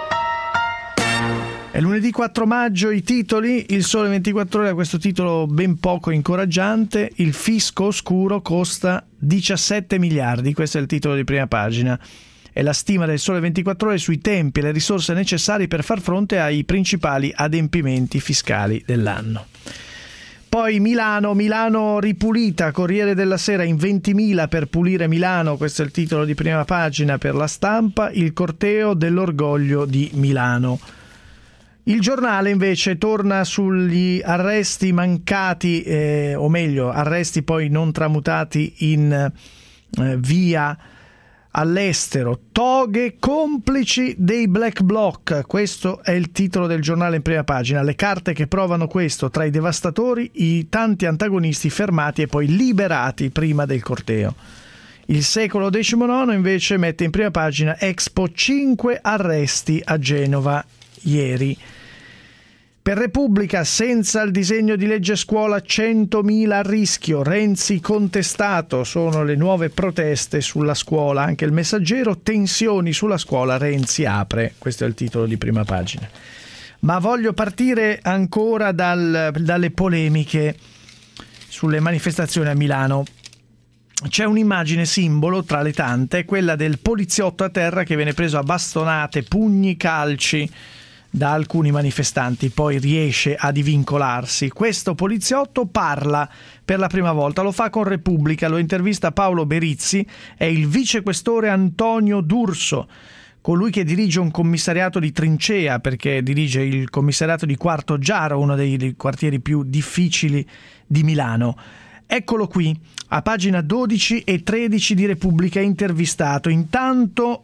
È lunedì quattro maggio, i titoli. Il Sole ventiquattro Ore ha questo titolo ben poco incoraggiante: il fisco oscuro costa diciassette miliardi. Questo è il titolo di prima pagina. È la stima del Sole ventiquattro Ore sui tempi e le risorse necessarie per far fronte ai principali adempimenti fiscali dell'anno. Poi Milano, Milano ripulita, Corriere della Sera, in ventimila per pulire Milano, questo è il titolo di prima pagina per La Stampa, il corteo dell'orgoglio di Milano. Il giornale invece torna sugli arresti mancati, eh, o meglio, arresti poi non tramutati in eh, via all'estero. Toghe complici dei Black Bloc, questo è il titolo del giornale in prima pagina. Le carte che provano questo: tra i devastatori i tanti antagonisti fermati e poi liberati prima del corteo. Il Secolo diciannove invece mette in prima pagina Expo, cinque arresti a Genova ieri. Per Repubblica, senza il disegno di legge scuola centomila a rischio, Renzi contestato, sono le nuove proteste sulla scuola. Anche il Messaggero, tensioni sulla scuola, Renzi apre, questo è il titolo di prima pagina. Ma voglio partire ancora dal, dalle polemiche sulle manifestazioni a Milano. C'è un'immagine simbolo tra le tante, quella del poliziotto a terra che viene preso a bastonate, pugni, calci da alcuni manifestanti, poi riesce a divincolarsi. Questo poliziotto parla per la prima volta, lo fa con Repubblica, lo intervista Paolo Berizzi, è il vicequestore Antonio D'Urso, colui che dirige un commissariato di trincea, perché dirige il commissariato di Quarto Giaro, uno dei quartieri più difficili di Milano. Eccolo qui, a pagina dodici e tredici di Repubblica, intervistato. Intanto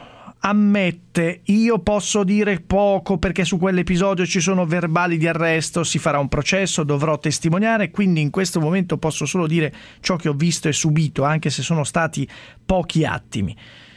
ammette: io posso dire poco perché su quell'episodio ci sono verbali di arresto, si farà un processo, dovrò testimoniare, quindi in questo momento posso solo dire ciò che ho visto e subito, anche se sono stati pochi attimi.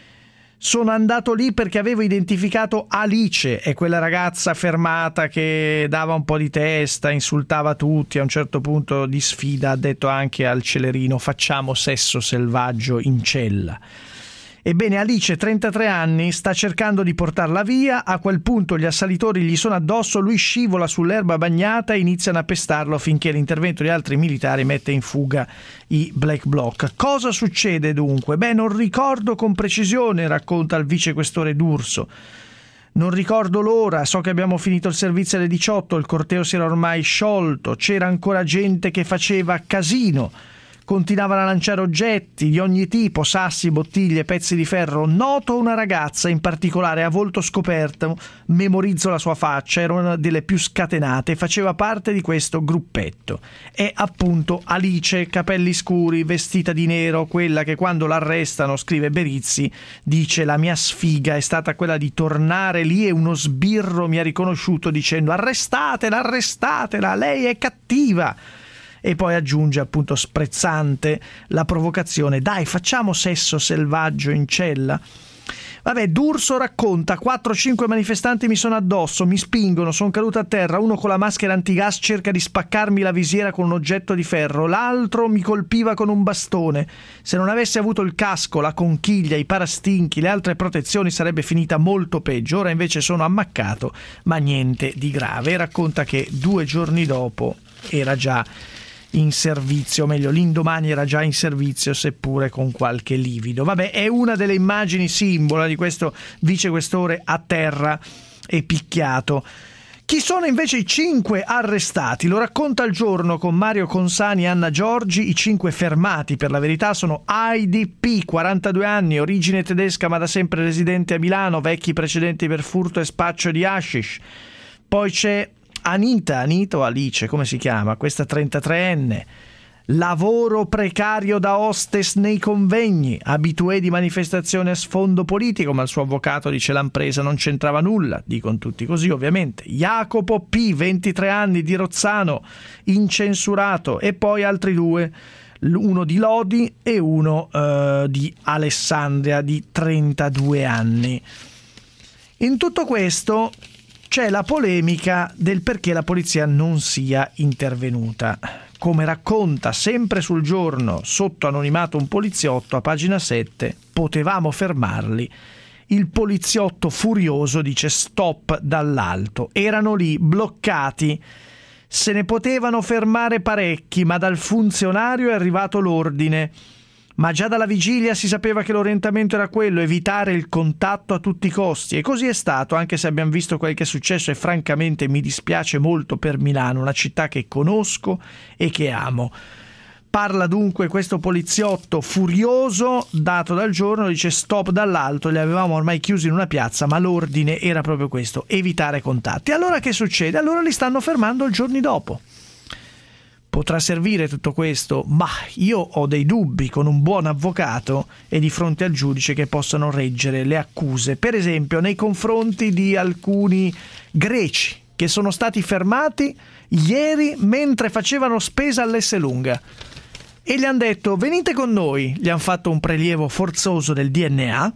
Sono andato lì perché avevo identificato Alice, è quella ragazza fermata che dava un po' di testa, insultava tutti, a un certo punto di sfida ha detto anche al celerino: facciamo sesso selvaggio in cella. Ebbene, Alice, trentatré anni, sta cercando di portarla via. A quel punto gli assalitori gli sono addosso, lui scivola sull'erba bagnata e iniziano a pestarlo finché l'intervento di altri militari mette in fuga i Black Bloc. Cosa succede dunque? Beh, non ricordo con precisione, racconta il vicequestore D'Urso. Non ricordo l'ora, so che abbiamo finito il servizio alle diciotto, il corteo si era ormai sciolto, c'era ancora gente che faceva casino. Continuavano a lanciare oggetti di ogni tipo, sassi, bottiglie, pezzi di ferro. Noto una ragazza in particolare a volto scoperto, memorizzo la sua faccia, era una delle più scatenate, faceva parte di questo gruppetto. È appunto Alice, capelli scuri, vestita di nero, quella che quando l'arrestano, scrive Berizzi, dice: la mia sfiga è stata quella di tornare lì e uno sbirro mi ha riconosciuto dicendo: arrestatela, arrestatela, lei è cattiva. E poi aggiunge, appunto sprezzante, la provocazione: dai, facciamo sesso selvaggio in cella. Vabbè, D'Urso racconta: quattro cinque manifestanti mi sono addosso, mi spingono, sono caduto a terra, uno con la maschera antigas cerca di spaccarmi la visiera con un oggetto di ferro, l'altro mi colpiva con un bastone. Se non avessi avuto il casco, la conchiglia, i parastinchi, le altre protezioni sarebbe finita molto peggio. Ora invece sono ammaccato, ma niente di grave. E racconta che due giorni dopo era già in servizio, o meglio l'indomani era già in servizio, seppure con qualche livido. Vabbè, è una delle immagini simbolo di questo vicequestore a terra e picchiato. Chi sono invece i cinque arrestati? Lo racconta Il Giorno con Mario Consani e Anna Giorgi. I cinque fermati, per la verità, sono Heidi P, quarantadue anni, origine tedesca ma da sempre residente a Milano, vecchi precedenti per furto e spaccio di hashish. Poi c'è Anita, Anita o Alice, come si chiama? Questa trentatreenne, lavoro precario da hostess nei convegni, abitué di manifestazione a sfondo politico, ma il suo avvocato dice l'impresa non c'entrava nulla, dicono tutti così ovviamente. Jacopo P, ventitré anni, di Rozzano, incensurato. E poi altri due, uno di Lodi e uno uh, di Alessandria, di trentadue anni. In tutto questo c'è la polemica del perché la polizia non sia intervenuta. Come racconta sempre sul Giorno, sotto anonimato un poliziotto, a pagina sette, potevamo fermarli. Il poliziotto furioso dice stop dall'alto. Erano lì, bloccati. Se ne potevano fermare parecchi, ma dal funzionario è arrivato l'ordine. Ma già dalla vigilia si sapeva che l'orientamento era quello, evitare il contatto a tutti i costi, e così è stato, anche se abbiamo visto quel che è successo e francamente mi dispiace molto per Milano, una città che conosco e che amo. Parla dunque questo poliziotto furioso, dato dal Giorno, dice stop dall'alto, li avevamo ormai chiusi in una piazza, ma l'ordine era proprio questo, evitare contatti. Allora che succede? Allora li stanno fermando il giorno dopo. Potrà servire tutto questo? Ma io ho dei dubbi con un buon avvocato e di fronte al giudice che possano reggere le accuse, per esempio nei confronti di alcuni greci che sono stati fermati ieri mentre facevano spesa all'Esselunga e gli hanno detto venite con noi, gli hanno fatto un prelievo forzoso del D N A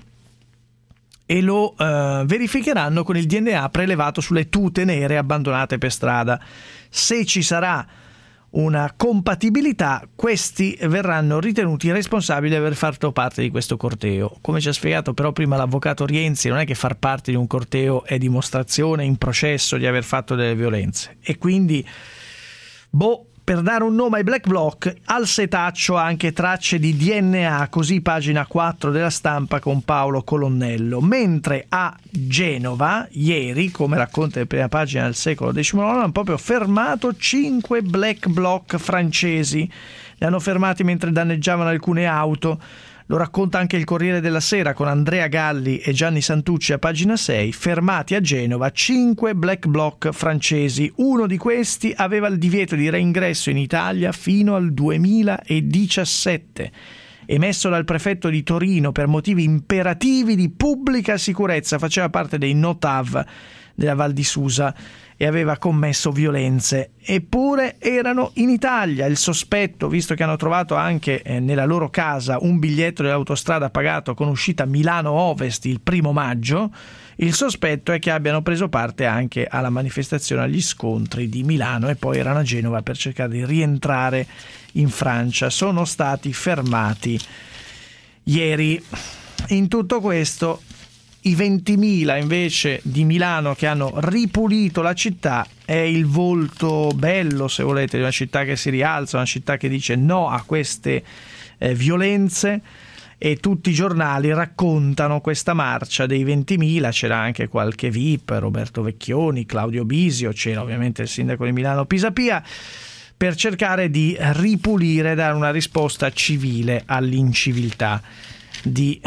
e lo eh, verificheranno con il D N A prelevato sulle tute nere abbandonate per strada. Se ci sarà una compatibilità, questi verranno ritenuti responsabili di aver fatto parte di questo corteo. Come ci ha spiegato però prima l'avvocato Rienzi, non è che far parte di un corteo è dimostrazione in processo di aver fatto delle violenze, e quindi boh, per dare un nome ai Black Bloc, al setaccio anche tracce di D N A, così pagina quattro della Stampa con Paolo Colonnello. Mentre a Genova, ieri, come racconta in prima pagina del Secolo diciannove, hanno proprio fermato cinque Black Bloc francesi. Li hanno fermati mentre danneggiavano alcune auto. Lo racconta anche il Corriere della Sera con Andrea Galli e Gianni Santucci a pagina sei. Fermati a Genova cinque black bloc francesi. Uno di questi aveva il divieto di reingresso in Italia fino al duemiladiciassette, emesso dal prefetto di Torino per motivi imperativi di pubblica sicurezza. Faceva parte dei Notav della Val di Susa e aveva commesso violenze, eppure erano in Italia. Il sospetto, visto che hanno trovato anche eh, nella loro casa un biglietto dell'autostrada pagato con uscita Milano Ovest il primo maggio, il sospetto è che abbiano preso parte anche alla manifestazione, agli scontri di Milano, e poi erano a Genova per cercare di rientrare in Francia. Sono stati fermati ieri. In tutto questo, i ventimila invece di Milano che hanno ripulito la città è il volto bello, se volete, di una città che si rialza, una città che dice no a queste eh, violenze, e tutti i giornali raccontano questa marcia dei ventimila. C'era anche qualche V I P, Roberto Vecchioni, Claudio Bisio, c'era ovviamente il sindaco di Milano Pisapia, per cercare di ripulire, dare una risposta civile all'inciviltà di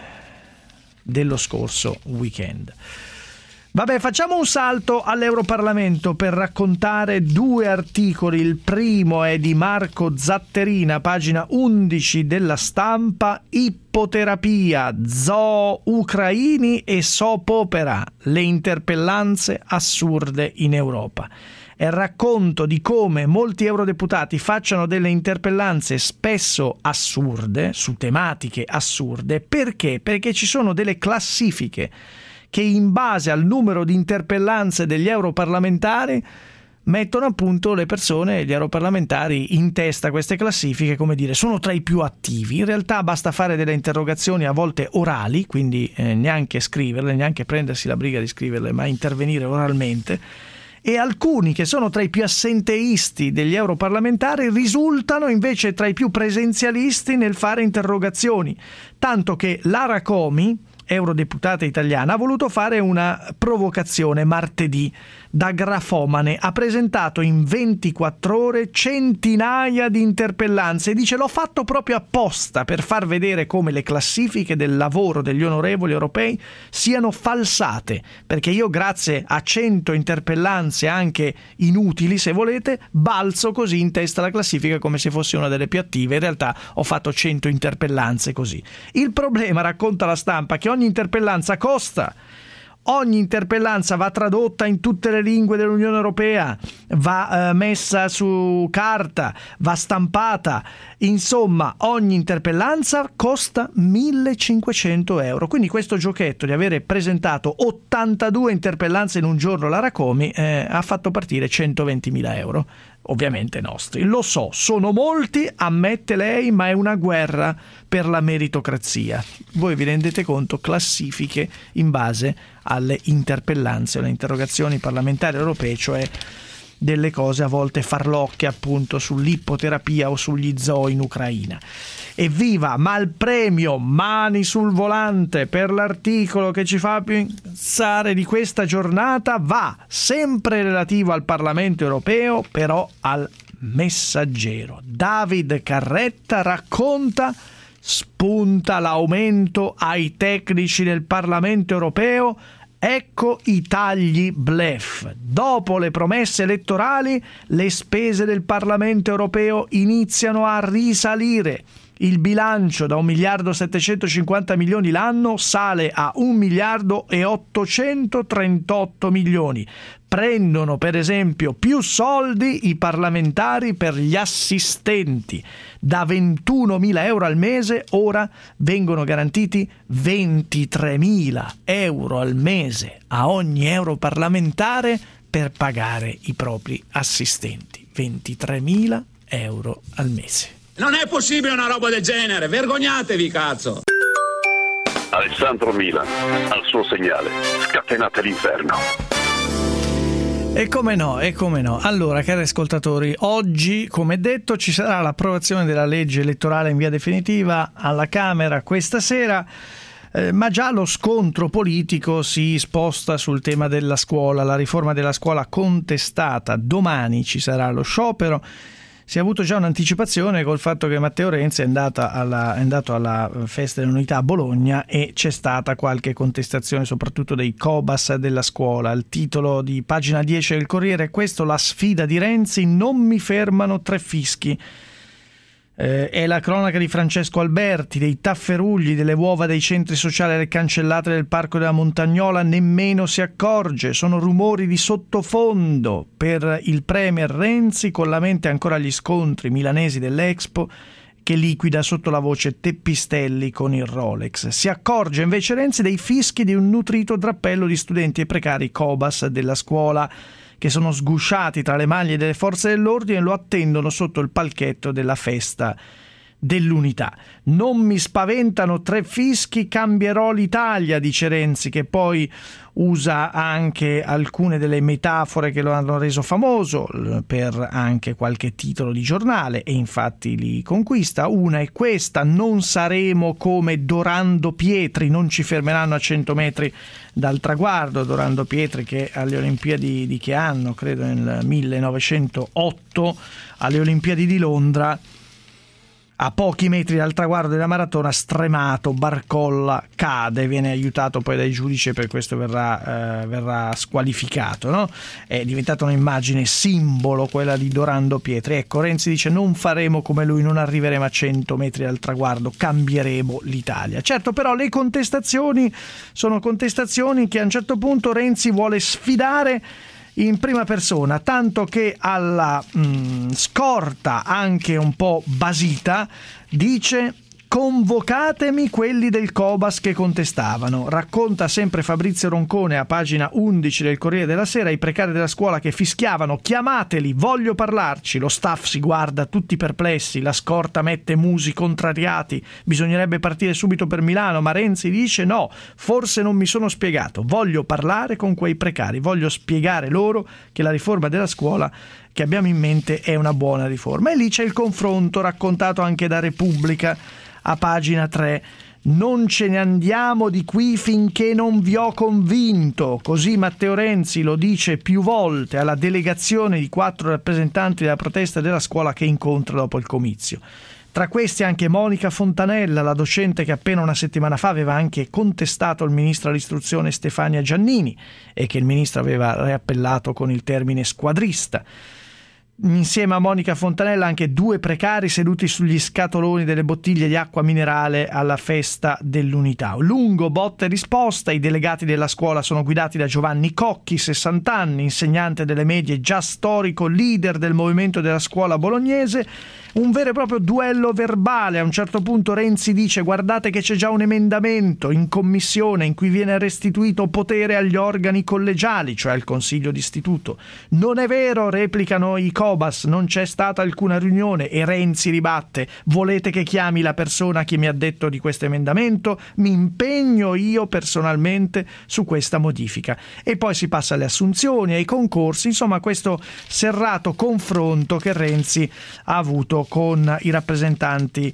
dello scorso weekend. Vabbè, facciamo un salto all'Europarlamento per raccontare due articoli. Il primo è di Marco Zatterina, pagina undici della Stampa. Ippoterapia, zoo ucraini e soap opera, le interpellanze assurde in Europa. È il racconto di come molti eurodeputati facciano delle interpellanze spesso assurde, su tematiche assurde. Perché? Perché ci sono delle classifiche che, in base al numero di interpellanze degli europarlamentari, mettono appunto le persone, gli europarlamentari, in testa a queste classifiche, come dire, sono tra i più attivi. In realtà basta fare delle interrogazioni, a volte orali, quindi eh, neanche scriverle, neanche prendersi la briga di scriverle, ma intervenire oralmente. E alcuni, che sono tra i più assenteisti degli europarlamentari, risultano invece tra i più presenzialisti nel fare interrogazioni, tanto che Lara Comi, eurodeputata italiana, ha voluto fare una provocazione martedì. Da grafomane ha presentato in ventiquattro ore centinaia di interpellanze e dice: l'ho fatto proprio apposta per far vedere come le classifiche del lavoro degli onorevoli europei siano falsate, perché io, grazie a cento interpellanze anche inutili, se volete, balzo così in testa alla classifica come se fosse una delle più attive. In realtà ho fatto cento interpellanze così. Il problema, racconta la Stampa, che ogni interpellanza costa. Ogni interpellanza va tradotta in tutte le lingue dell'Unione Europea, va eh, messa su carta, va stampata. Insomma, ogni interpellanza costa millecinquecento euro. Quindi questo giochetto di avere presentato ottantadue interpellanze in un giorno, Lara Comi, eh, ha fatto partire centoventimila euro. Ovviamente nostri. Lo so, sono molti, ammette lei, ma è una guerra per la meritocrazia. Voi vi rendete conto? Classifiche in base alle interpellanze, alle interrogazioni parlamentari europee, cioè delle cose a volte farlocche, appunto, sull'ippoterapia o sugli zoo in Ucraina. Evviva, ma il premio mani sul volante per l'articolo che ci fa pensare di questa giornata va, sempre relativo al Parlamento europeo, però al Messaggero. David Carretta racconta: spunta l'aumento ai tecnici del Parlamento europeo. Ecco i tagli bluff. Dopo le promesse elettorali, le spese del Parlamento europeo iniziano a risalire. Il bilancio, da un miliardo settecentocinquanta milioni l'anno, sale a un miliardo e ottocentotrentotto milioni. Prendono, per esempio, più soldi i parlamentari per gli assistenti. Da ventunomila euro al mese ora vengono garantiti ventitremila euro al mese a ogni europarlamentare per pagare i propri assistenti. ventitremila euro al mese. Non è possibile una roba del genere, vergognatevi, cazzo! Alessandro Milan, al suo segnale, scatenate l'inferno. E come no, e come no. Allora, cari ascoltatori, oggi, come detto, ci sarà l'approvazione della legge elettorale in via definitiva alla Camera questa sera, eh, ma già lo scontro politico si sposta sul tema della scuola, la riforma della scuola contestata. Domani ci sarà lo sciopero. si è avuto già un'anticipazione col fatto che Matteo Renzi è, andata alla, è andato alla festa dell'unità a Bologna e c'è stata qualche contestazione soprattutto dei Cobas della scuola. Il titolo di pagina dieci del Corriere è questo: la sfida di Renzi, non mi fermano tre fischi. Eh, è la cronaca di Francesco Alberti, dei tafferugli, delle uova dei centri sociali alle cancellate del Parco della Montagnola, nemmeno si accorge, sono rumori di sottofondo per il premier Renzi, con la mente ancora agli scontri milanesi dell'Expo, che liquida sotto la voce Teppistelli con il Rolex. Si accorge invece Renzi dei fischi di un nutrito drappello di studenti e precari Cobas della scuola, che sono sgusciati tra le maglie delle forze dell'ordine e lo attendono sotto il palchetto della festa dell'unità. Non mi spaventano tre fischi, cambierò l'Italia, dice Renzi, che poi usa anche alcune delle metafore che lo hanno reso famoso per anche qualche titolo di giornale, e infatti li conquista. Una è questa: non saremo come Dorando Pietri, non ci fermeranno a cento metri dal traguardo. Dorando Pietri, che alle Olimpiadi di che anno? Credo nel millenovecentootto, alle Olimpiadi di Londra, a pochi metri dal traguardo della maratona, stremato, barcolla, cade, viene aiutato poi dai giudici e per questo verrà, eh, verrà squalificato, no? È diventata un'immagine simbolo quella di Dorando Pietri. Ecco, Renzi dice: non faremo come lui, non arriveremo a cento metri dal traguardo, cambieremo l'Italia. Certo, però le contestazioni sono contestazioni che a un certo punto Renzi vuole sfidare in prima persona, tanto che alla mh, scorta anche un po' basita dice: convocatemi quelli del Cobas che contestavano. Racconta sempre Fabrizio Roncone a pagina undici del Corriere della Sera: i precari della scuola che fischiavano, chiamateli, voglio parlarci. Lo staff si guarda tutti perplessi, la scorta mette musi contrariati, bisognerebbe partire subito per Milano, ma Renzi dice: no, forse non mi sono spiegato, voglio parlare con quei precari, voglio spiegare loro che la riforma della scuola che abbiamo in mente è una buona riforma. E lì c'è il confronto raccontato anche da Repubblica a pagina tre: non ce ne andiamo di qui finché non vi ho convinto. Così Matteo Renzi lo dice più volte alla delegazione di quattro rappresentanti della protesta della scuola che incontra dopo il comizio. Tra questi anche Monica Fontanella, la docente che appena una settimana fa aveva anche contestato il ministro dell'istruzione Stefania Giannini e che il ministro aveva riappellato con il termine squadrista. Insieme a Monica Fontanella anche due precari seduti sugli scatoloni delle bottiglie di acqua minerale alla festa dell'unità. Lungo botta e risposta. I delegati della scuola sono guidati da Giovanni Cocchi, sessanta anni, insegnante delle medie, già storico, leader del movimento della scuola bolognese. Un vero e proprio duello verbale. A un certo punto Renzi dice: guardate che c'è già un emendamento in commissione in cui viene restituito potere agli organi collegiali, cioè al consiglio d'istituto. Non è vero, replicano i Cobas, non c'è stata alcuna riunione, e Renzi ribatte: volete che chiami la persona che mi ha detto di questo emendamento? Mi impegno io personalmente su questa modifica. E poi si passa alle assunzioni, ai concorsi, insomma questo serrato confronto che Renzi ha avuto con i rappresentanti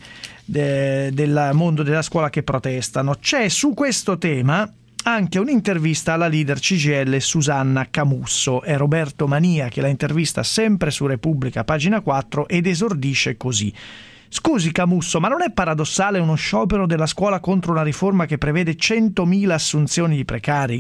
de, del mondo della scuola che protestano. C'è su questo tema anche un'intervista alla leader C G I L Susanna Camusso. È Roberto Mania che la intervista sempre su Repubblica, pagina quattro, ed esordisce così: scusi Camusso, ma non è paradossale uno sciopero della scuola contro una riforma che prevede centomila assunzioni di precari?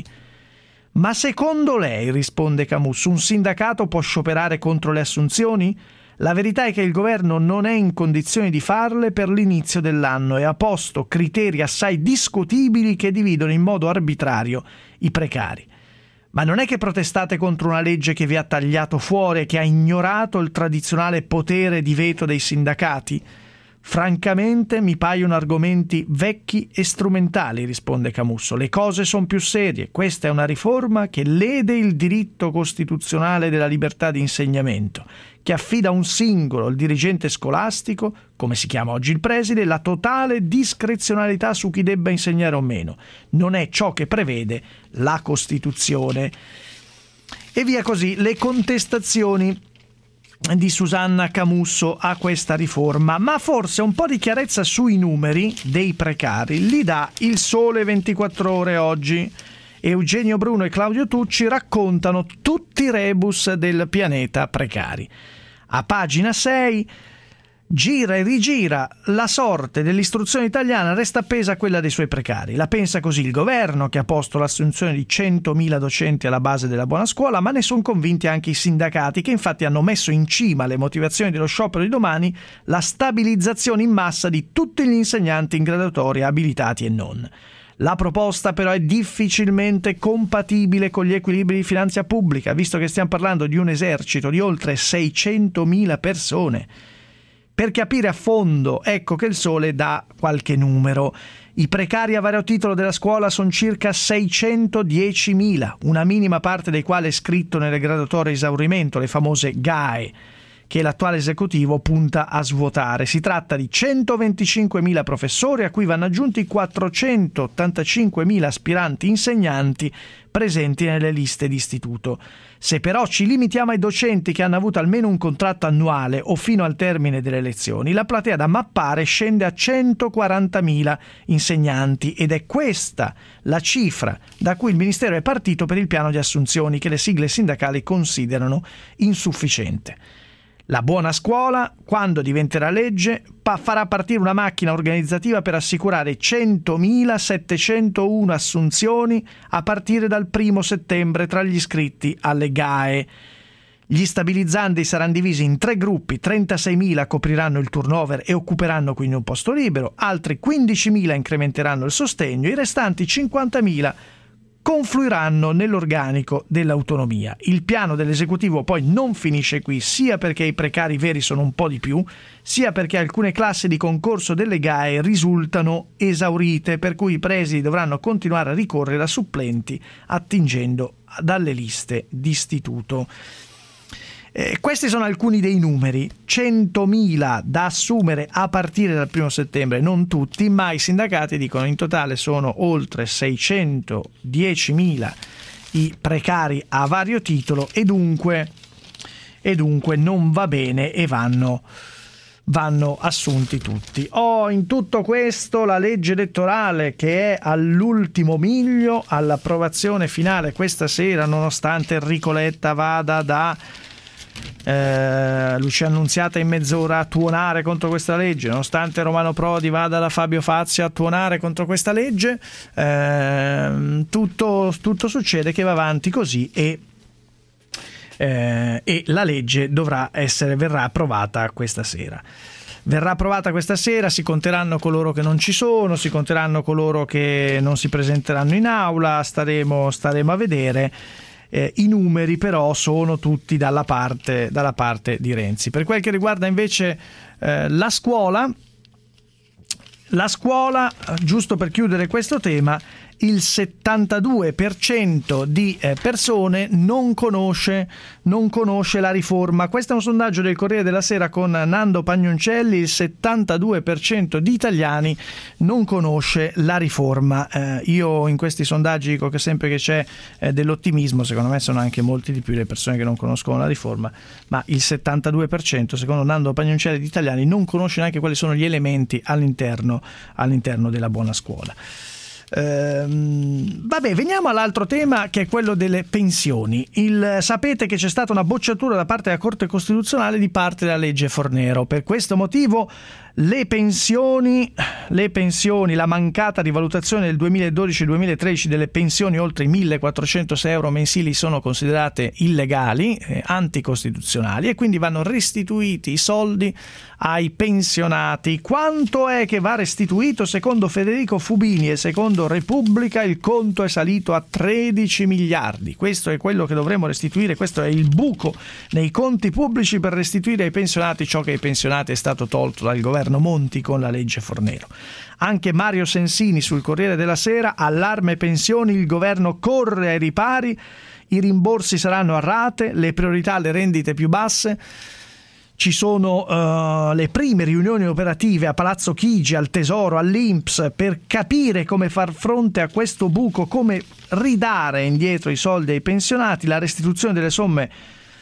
Ma secondo lei, risponde Camusso, un sindacato può scioperare contro le assunzioni? La verità è che il governo non è in condizioni di farle per l'inizio dell'anno e ha posto criteri assai discutibili che dividono in modo arbitrario i precari. Ma non è che protestate contro una legge che vi ha tagliato fuori e che ha ignorato il tradizionale potere di veto dei sindacati? Francamente mi paiono argomenti vecchi e strumentali, risponde Camusso. Le cose sono più serie. Questa è una riforma che lede il diritto costituzionale della libertà di insegnamento, che affida a un singolo, il dirigente scolastico, come si chiama oggi il preside, la totale discrezionalità su chi debba insegnare o meno. Non è ciò che prevede la Costituzione. E via così le contestazioni di Susanna Camusso a questa riforma, ma forse un po' di chiarezza sui numeri dei precari li dà Il Sole ventiquattro Ore oggi. Eugenio Bruno e Claudio Tucci raccontano tutti i rebus del pianeta precari. A pagina sei, gira e rigira, la sorte dell'istruzione italiana resta appesa a quella dei suoi precari. La pensa così il governo, che ha posto l'assunzione di centomila docenti alla base della buona scuola, ma ne sono convinti anche i sindacati, che infatti hanno messo in cima alle motivazioni dello sciopero di domani la stabilizzazione in massa di tutti gli insegnanti in graduatoria, abilitati e non. La proposta però è difficilmente compatibile con gli equilibri di finanza pubblica, visto che stiamo parlando di un esercito di oltre seicentomila persone. Per capire a fondo, ecco che il Sole dà qualche numero. I precari a vario titolo della scuola sono circa seicentodiecimila, una minima parte dei quali è scritto nelle graduatorie a esaurimento, le famose G A E, che l'attuale esecutivo punta a svuotare. Si tratta di centoventicinquemila professori, a cui vanno aggiunti quattrocentottantacinquemila aspiranti insegnanti presenti nelle liste d'istituto. Se però ci limitiamo ai docenti che hanno avuto almeno un contratto annuale o fino al termine delle lezioni, la platea da mappare scende a centoquarantamila insegnanti, ed è questa la cifra da cui il Ministero è partito per il piano di assunzioni che le sigle sindacali considerano insufficiente. La buona scuola, quando diventerà legge, pa- farà partire una macchina organizzativa per assicurare centomilasettecentouno assunzioni a partire dal primo settembre tra gli iscritti alle G A E. Gli stabilizzandi saranno divisi in tre gruppi, trentaseimila copriranno il turnover e occuperanno quindi un posto libero, altri quindicimila incrementeranno il sostegno, i restanti cinquantamila confluiranno nell'organico dell'autonomia. Il piano dell'esecutivo poi non finisce qui, sia perché i precari veri sono un po' di più, sia perché alcune classi di concorso delle G A E risultano esaurite, per cui i presidi dovranno continuare a ricorrere a supplenti attingendo dalle liste d'istituto. Eh, questi sono alcuni dei numeri, centomila da assumere a partire dal primo settembre, non tutti, ma i sindacati dicono in totale sono oltre seicentodiecimila i precari a vario titolo e dunque, e dunque non va bene e vanno, vanno assunti tutti. Oh, in tutto questo la legge elettorale, che è all'ultimo miglio, all'approvazione finale questa sera, nonostante Enrico Letta vada da Eh, Lucia Annunziata in mezz'ora a tuonare contro questa legge, nonostante Romano Prodi vada da Fabio Fazio a tuonare contro questa legge, eh, tutto, tutto succede che va avanti così e, eh, e la legge dovrà essere, verrà approvata questa sera. Verrà approvata questa sera, si conteranno coloro che non ci sono, si conteranno coloro che non si presenteranno in aula, staremo, staremo a vedere. Eh, I numeri però sono tutti dalla parte, dalla parte di Renzi. Per quel che riguarda invece eh, la scuola, la scuola, giusto per chiudere questo tema, il settantadue per cento di eh, persone non conosce, non conosce la riforma. Questo è un sondaggio del Corriere della Sera con Nando Pagnoncelli. Il settantadue per cento di italiani non conosce la riforma. Eh, io in questi sondaggi dico che sempre che c'è eh, dell'ottimismo, secondo me sono anche molti di più le persone che non conoscono la riforma, ma il settantadue per cento, secondo Nando Pagnoncelli, di italiani non conosce neanche quali sono gli elementi all'interno, all'interno della buona scuola. Ehm, vabbè, veniamo all'altro tema, che è quello delle pensioni. Il, sapete che c'è stata una bocciatura da parte della Corte Costituzionale di parte della legge Fornero. Per questo motivo le pensioni, le pensioni, la mancata rivalutazione del duemiladodici duemilatredici delle pensioni oltre i millequattrocentosei euro mensili sono considerate illegali, eh, anticostituzionali, e quindi vanno restituiti i soldi ai pensionati. Quanto è che va restituito? Secondo Federico Fubini e secondo Repubblica il conto è salito a tredici miliardi. Questo è quello che dovremo restituire, questo è il buco nei conti pubblici per restituire ai pensionati ciò che ai pensionati è stato tolto dal governo Monti con la legge Fornero. Anche Mario Sensini sul Corriere della Sera: allarme pensioni, il governo corre ai ripari, i rimborsi saranno a rate, le priorità alle rendite più basse. Ci sono uh, le prime riunioni operative a Palazzo Chigi, al Tesoro, all'I N P S per capire come far fronte a questo buco, come ridare indietro i soldi ai pensionati. La restituzione delle somme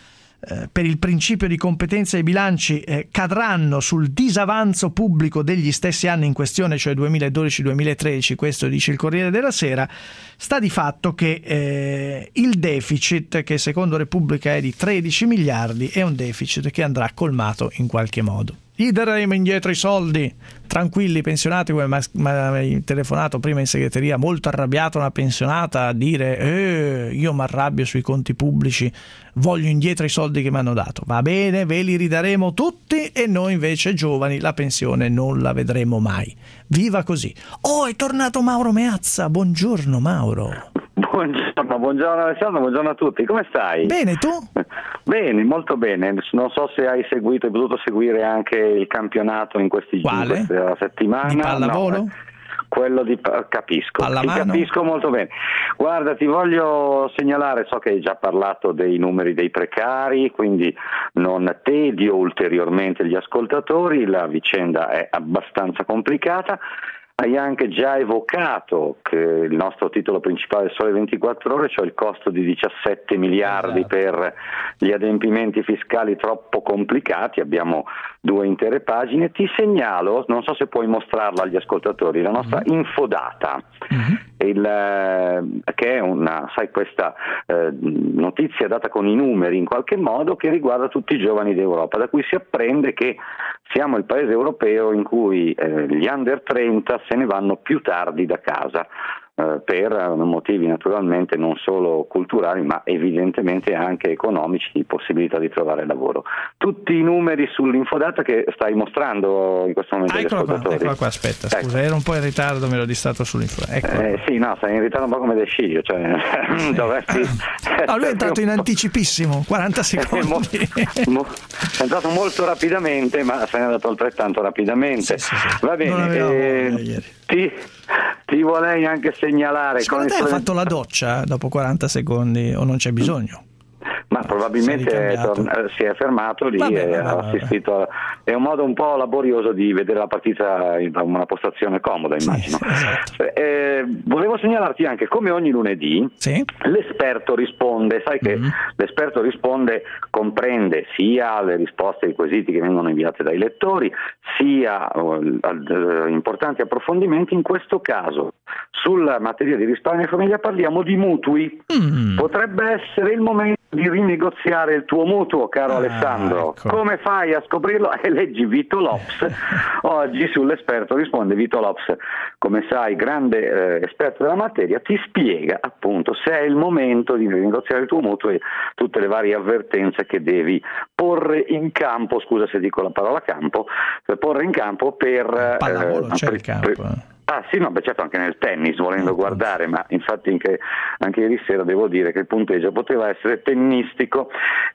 eh, per il principio di competenza i bilanci eh, cadranno sul disavanzo pubblico degli stessi anni in questione, cioè duemiladodici duemilatredici, questo dice il Corriere della Sera, sta di fatto che eh, il deficit, che secondo Repubblica è di tredici miliardi, è un deficit che andrà colmato in qualche modo. Gli daremo indietro i soldi, tranquilli pensionati, come mi ha telefonato prima in segreteria molto arrabbiata una pensionata a dire eh, io mi arrabbio sui conti pubblici, voglio indietro i soldi che mi hanno dato. Va bene, ve li ridaremo tutti e noi invece giovani la pensione non la vedremo mai. Viva così. Oh, è tornato Mauro Meazza, buongiorno Mauro. Buongiorno, buongiorno Alessandro, buongiorno a tutti, come stai? Bene, tu? Bene, molto bene, non so se hai seguito, hai potuto seguire anche il campionato in questi giorni, questa settimana. Di pallavolo? No, quello di capisco, ti Pallamano? capisco molto bene. Guarda, ti voglio segnalare, so che hai già parlato dei numeri dei precari, quindi non tedio ulteriormente gli ascoltatori, la vicenda è abbastanza complicata. Hai anche già evocato che il nostro titolo principale Sole ventiquattro Ore, cioè il costo di diciassette miliardi esatto. per gli adempimenti fiscali troppo complicati, abbiamo due intere pagine. Ti segnalo, non so se puoi mostrarla agli ascoltatori, la nostra mm-hmm. infodata, mm-hmm. il, eh, che è una, sai, questa eh, notizia data con i numeri in qualche modo che riguarda tutti i giovani d'Europa, da cui si apprende che siamo il paese europeo in cui eh, gli under trenta se ne vanno più tardi da casa, eh, per motivi naturalmente non solo culturali ma evidentemente anche economici, di possibilità di trovare lavoro. Tutti i numeri sull'infodata che stai mostrando in questo momento ah, agli eccola ascoltatori. Qua, eccola qua, aspetta, scusa, ecco. Ero un po' in ritardo, me l'ho distratto sull'infodata. Eh, sì, no, stai in ritardo un po' come De Sciglio, cioè sì. dovresti... No, lui è entrato in anticipissimo, quaranta secondi. È, mo- mo- è entrato molto rapidamente, ma se ne è andato altrettanto rapidamente. Sì, sì, sì. Va bene, eh, ti, ti vorrei anche segnalare... Secondo te hai fatto la doccia dopo quaranta secondi o non c'è bisogno? Ma probabilmente è torn- si è fermato lì vabbè, e ha assistito a... è un modo un po' laborioso di vedere la partita in una postazione comoda, immagino. Sì, esatto. eh, volevo segnalarti anche, come ogni lunedì, sì? l'esperto risponde. Sai che mm-hmm. l'esperto risponde comprende sia le risposte ai quesiti che vengono inviate dai lettori, sia uh, uh, importanti approfondimenti. In questo caso sulla materia di risparmio e famiglia parliamo di mutui. Mm. Potrebbe essere il momento di rinegoziare il tuo mutuo, caro ah, Alessandro. Ecco. Come fai a scoprirlo? E leggi Vito Lops oggi sull'esperto risponde. Vito Lops, come sai, grande eh, esperto della materia, ti spiega appunto se è il momento di rinegoziare il tuo mutuo e tutte le varie avvertenze che devi porre in campo, scusa se dico la parola campo, per porre in campo per pallavolo, eh, c'è per, il campo. Per, Ah sì, no, beh certo anche nel tennis, volendo oh, guardare, ma infatti anche, anche ieri sera devo dire che il punteggio poteva essere tennistico.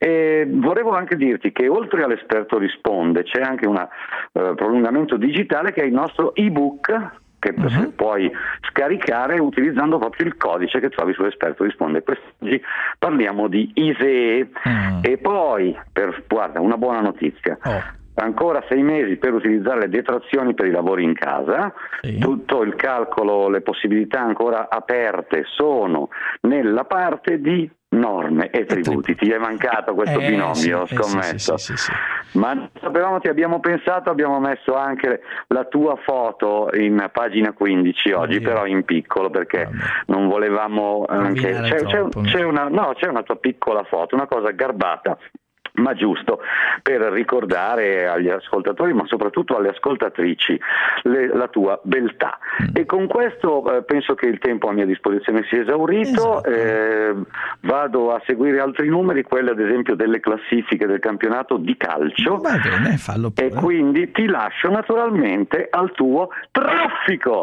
E volevo anche dirti che oltre all'esperto risponde c'è anche un uh, prolungamento digitale che è il nostro ebook, che uh-huh. puoi scaricare utilizzando proprio il codice che trovi sull'esperto risponde. Quest'oggi parliamo di I S E E uh-huh. e poi, per, guarda, una buona notizia. Oh. Ancora sei mesi per utilizzare le detrazioni per i lavori in casa, sì. tutto il calcolo, le possibilità ancora aperte sono nella parte di norme e tributi. Ti è mancato questo eh, binomio, sì, scommetto. Eh, sì, sì, sì, sì. Ma sapevamo, ti abbiamo pensato, abbiamo messo anche la tua foto in pagina quindici oggi, Oddio. però in piccolo perché Vabbè. non volevamo anche c'è, troppo, c'è, c'è una no, c'è una tua piccola foto, una cosa garbata, ma giusto, per ricordare agli ascoltatori, ma soprattutto alle ascoltatrici, le, la tua beltà. Mm. E con questo eh, penso che il tempo a mia disposizione sia esaurito. Esatto. Eh, vado a seguire altri numeri, quelli ad esempio delle classifiche del campionato di calcio. Va bene, fallo pure. E quindi ti lascio naturalmente al tuo traffico.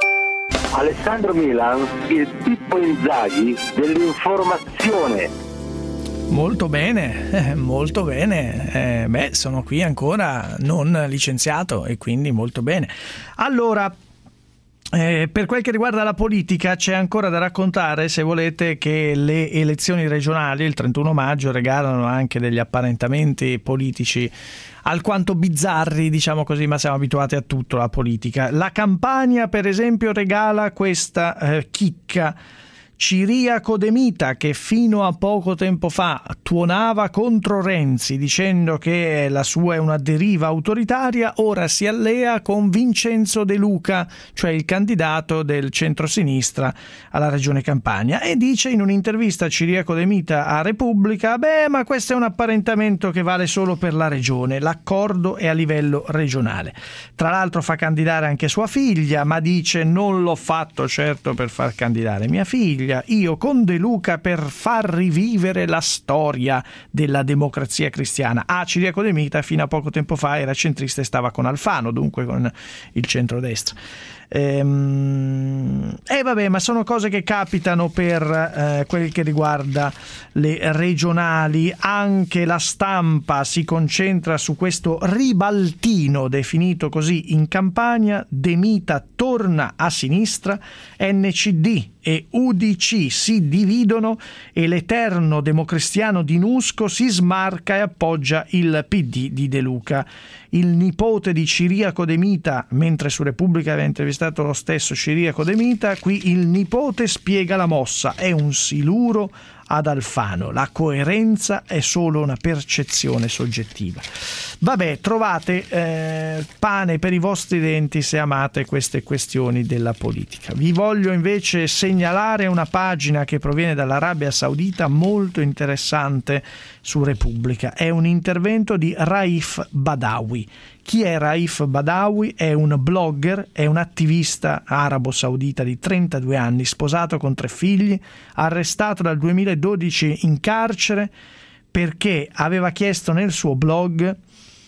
Alessandro Milan, il Pippo Inzaghi dell'informazione. Molto bene, eh, molto bene. Eh, beh, sono qui ancora non licenziato e quindi molto bene. Allora, eh, per quel che riguarda la politica c'è ancora da raccontare, se volete, che le elezioni regionali il trentuno maggio regalano anche degli apparentamenti politici alquanto bizzarri, diciamo così, ma siamo abituati a tutto, la politica. La Campania, per esempio, regala questa eh, chicca. Ciriaco De Mita, che fino a poco tempo fa tuonava contro Renzi dicendo che la sua è una deriva autoritaria, ora si allea con Vincenzo De Luca, cioè il candidato del centrosinistra alla Regione Campania, e dice in un'intervista a Ciriaco De Mita a Repubblica: beh, ma questo è un apparentamento che vale solo per la regione, l'accordo è a livello regionale. Tra l'altro fa candidare anche sua figlia, ma dice: non l'ho fatto certo per far candidare mia figlia, io con De Luca per far rivivere la storia della democrazia cristiana. Ah, Ciriaco De Mita fino a poco tempo fa era centrista e stava con Alfano, dunque con il centrodestra. Ehm, e vabbè, ma sono cose che capitano per eh, quel che riguarda le regionali. Anche La Stampa si concentra su questo ribaltino definito così in Campania. De Mita torna a sinistra, N C D e U D C si dividono e l'eterno democristiano di Nusco si smarca e appoggia il P D di De Luca. Il nipote di Ciriaco De Mita, mentre su Repubblica aveva intervistato lo stesso Ciriaco De Mita, qui il nipote spiega la mossa: è un siluro ad Alfano, la coerenza è solo una percezione soggettiva. Vabbè, trovate eh, pane per i vostri denti se amate queste questioni della politica. Vi voglio invece segnalare una pagina che proviene dall'Arabia Saudita molto interessante su Repubblica. È un intervento di Raif Badawi. Chi è Raif Badawi? È un blogger, è un attivista arabo saudita di trentadue anni, sposato con tre figli, arrestato dal duemiladodici in carcere perché aveva chiesto nel suo blog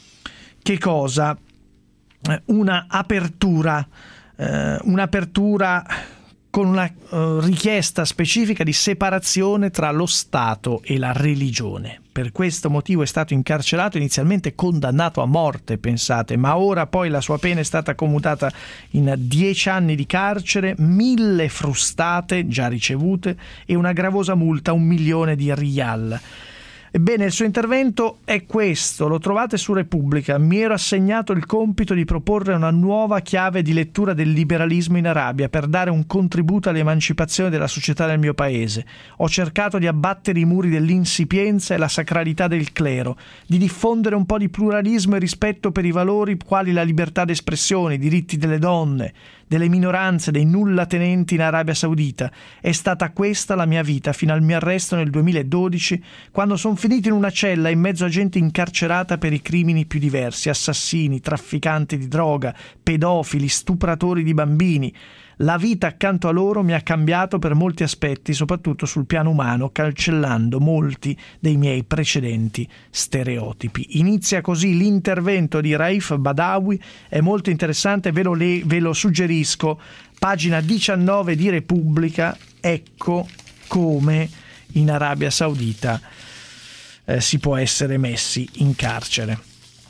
che cosa? Una apertura, eh, un'apertura con una uh, richiesta specifica di separazione tra lo Stato e la religione. Per questo motivo è stato incarcerato, inizialmente condannato a morte, pensate, ma ora poi la sua pena è stata commutata in dieci anni di carcere, mille frustate già ricevute e una gravosa multa, un milione di riyal. Ebbene, il suo intervento è questo, lo trovate su Repubblica. Mi ero assegnato il compito di proporre una nuova chiave di lettura del liberalismo in Arabia per dare un contributo all'emancipazione della società del mio paese. Ho cercato di abbattere i muri dell'insipienza e la sacralità del clero, di diffondere un po' di pluralismo e rispetto per i valori quali la libertà d'espressione, i diritti delle donne, delle minoranze, dei nullatenenti in Arabia Saudita. È stata questa la mia vita fino al mio arresto nel duemiladodici, quando sono finito in una cella in mezzo a gente incarcerata per i crimini più diversi: assassini, trafficanti di droga, pedofili, stupratori di bambini. La vita accanto a loro mi ha cambiato per molti aspetti, soprattutto sul piano umano, cancellando molti dei miei precedenti stereotipi. Inizia così l'intervento di Raif Badawi, è molto interessante, ve lo, le- ve lo suggerisco, pagina diciannove di Repubblica. Ecco come in Arabia Saudita eh, si può essere messi in carcere.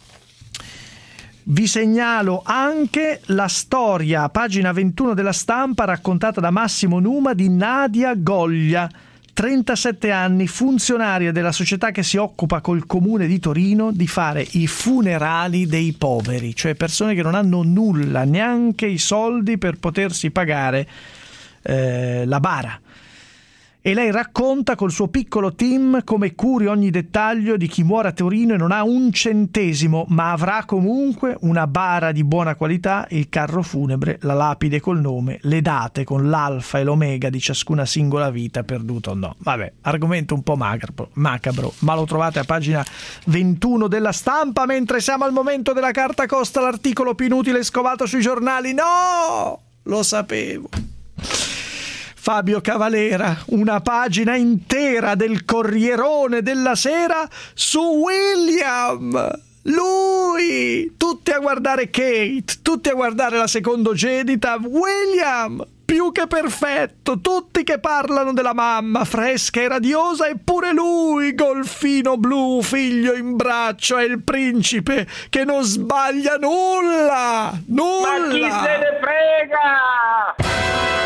Vi segnalo anche la storia, pagina ventuno della Stampa, raccontata da Massimo Numa, di Nadia Goglia, trentasette anni, funzionaria della società che si occupa col comune di Torino di fare i funerali dei poveri, cioè persone che non hanno nulla, neanche i soldi per potersi pagare eh, la bara. E lei racconta col suo piccolo team come curi ogni dettaglio di chi muore a Torino e non ha un centesimo, ma avrà comunque una bara di buona qualità, il carro funebre, la lapide col nome, le date con l'alfa e l'omega di ciascuna singola vita perduta o no. Vabbè, argomento un po' macabro, macabro, ma lo trovate a pagina ventuno della Stampa. Mentre siamo al momento della carta costa, l'articolo più inutile scovato sui giornali. No! Lo sapevo. Fabio Cavalera, una pagina intera del Corrierone della Sera su William. Lui! Tutti a guardare Kate, tutti a guardare la secondogenita. William, più che perfetto, tutti che parlano della mamma fresca e radiosa, eppure lui, golfino blu, figlio in braccio, è il principe che non sbaglia nulla! Nulla! Ma chi se ne frega!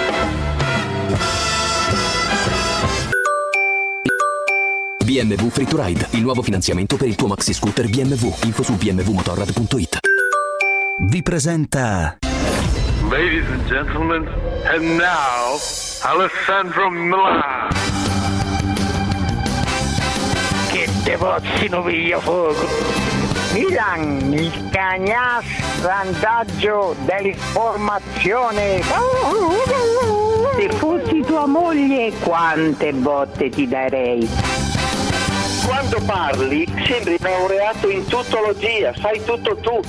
B M W Free to Ride, il nuovo finanziamento per il tuo maxi scooter B M W. Info su b m w motorrad punto it. Vi presenta Ladies and gentlemen, and now Alessandro Milan. Che te pozzino piglio fuoco. Milan, il cagnastandaggio dell'informazione. Se fossi tua moglie, quante botte ti darei. Quando parli sembri laureato in tuttologia, fai tutto tu.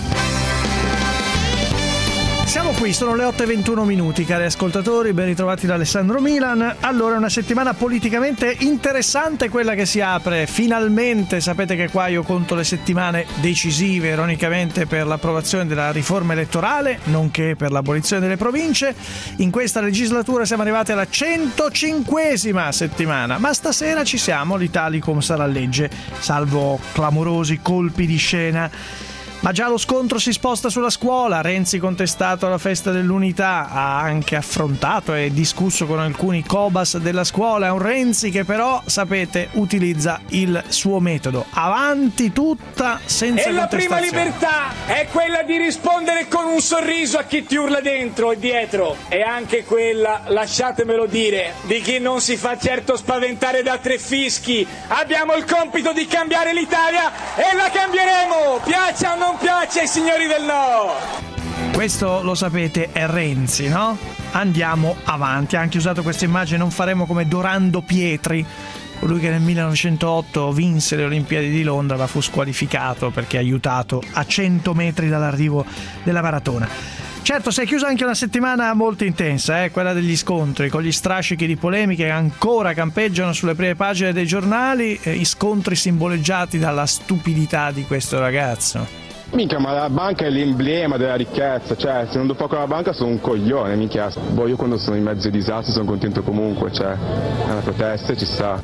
Siamo qui, sono le otto e ventuno minuti, cari ascoltatori, ben ritrovati da Alessandro Milan. Allora, una settimana politicamente interessante quella che si apre, finalmente. Sapete che qua io conto le settimane decisive, ironicamente, per l'approvazione della riforma elettorale, nonché per l'abolizione delle province. In questa legislatura siamo arrivati alla centocinquesima settimana, ma stasera ci siamo, l'Italicum sarà legge, salvo clamorosi colpi di scena. Ma già lo scontro si sposta sulla scuola. Renzi, contestato alla festa dell'unità, ha anche affrontato e discusso con alcuni Cobas della scuola. È un Renzi che però, sapete, utilizza il suo metodo. Avanti tutta, senza e contestazione. E la prima libertà è quella di rispondere con un sorriso a chi ti urla dentro e dietro. E anche quella, lasciatemelo dire, di chi non si fa certo spaventare da tre fischi. Abbiamo il compito di cambiare l'Italia e la cambieremo, piaccia o non piace ai signori del no. Questo lo sapete è Renzi, no? Andiamo avanti. Ha anche usato questa immagine, non faremo come Dorando Pietri, colui che nel millenovecentootto vinse le Olimpiadi di Londra ma fu squalificato perché aiutato a cento metri dall'arrivo della maratona. Certo, si è chiusa anche una settimana molto intensa, eh? Quella degli scontri, con gli strascichi di polemiche che ancora campeggiano sulle prime pagine dei giornali, eh, i scontri simboleggiati dalla stupidità di questo ragazzo. Minchia, ma la banca è l'emblema della ricchezza, cioè se non do poco alla banca sono un coglione, minchia. Boh, io quando sono in mezzo ai disastri sono contento comunque, cioè è una protesta e ci sta.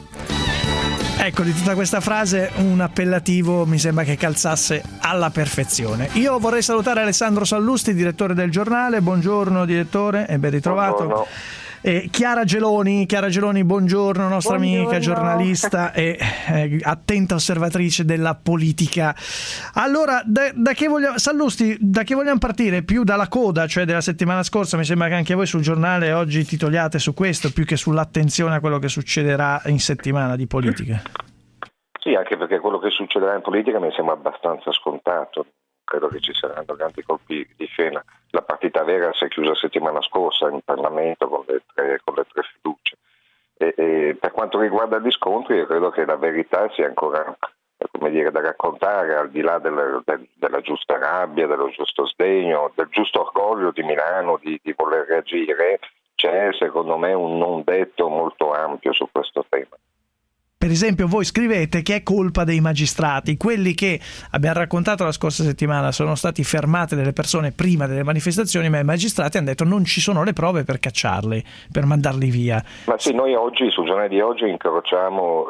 Ecco, di tutta questa frase un appellativo mi sembra che calzasse alla perfezione. Io vorrei salutare Alessandro Sallusti, direttore del giornale. Buongiorno direttore e ben ritrovato. Buongiorno. E Chiara Geloni, Chiara Geloni, buongiorno, nostra buongiorno. Amica, giornalista e eh, attenta osservatrice della politica. Allora, da, da che vogliamo, Sallusti, da che vogliamo partire? Più dalla coda, cioè della settimana scorsa? Mi sembra che anche voi sul giornale oggi titoliate su questo, più che sull'attenzione a quello che succederà in settimana di politica. Sì, anche perché quello che succederà in politica mi sembra abbastanza scontato. Credo che ci saranno grandi colpi di scena. La partita vera si è chiusa settimana scorsa in Parlamento con le tre, con le tre fiducie. E, e per quanto riguarda gli scontri, io credo che la verità sia ancora, come dire, da raccontare, al di là del, del, della giusta rabbia, dello giusto sdegno, del giusto orgoglio di Milano di, di voler reagire. C'è secondo me un non detto molto ampio su questo tema. Per esempio, voi scrivete che è colpa dei magistrati, quelli che, abbiamo raccontato la scorsa settimana, sono stati fermate delle persone prima delle manifestazioni, ma i magistrati hanno detto non ci sono le prove per cacciarli, per mandarli via. Ma sì, noi oggi, sul giornale di oggi, incrociamo,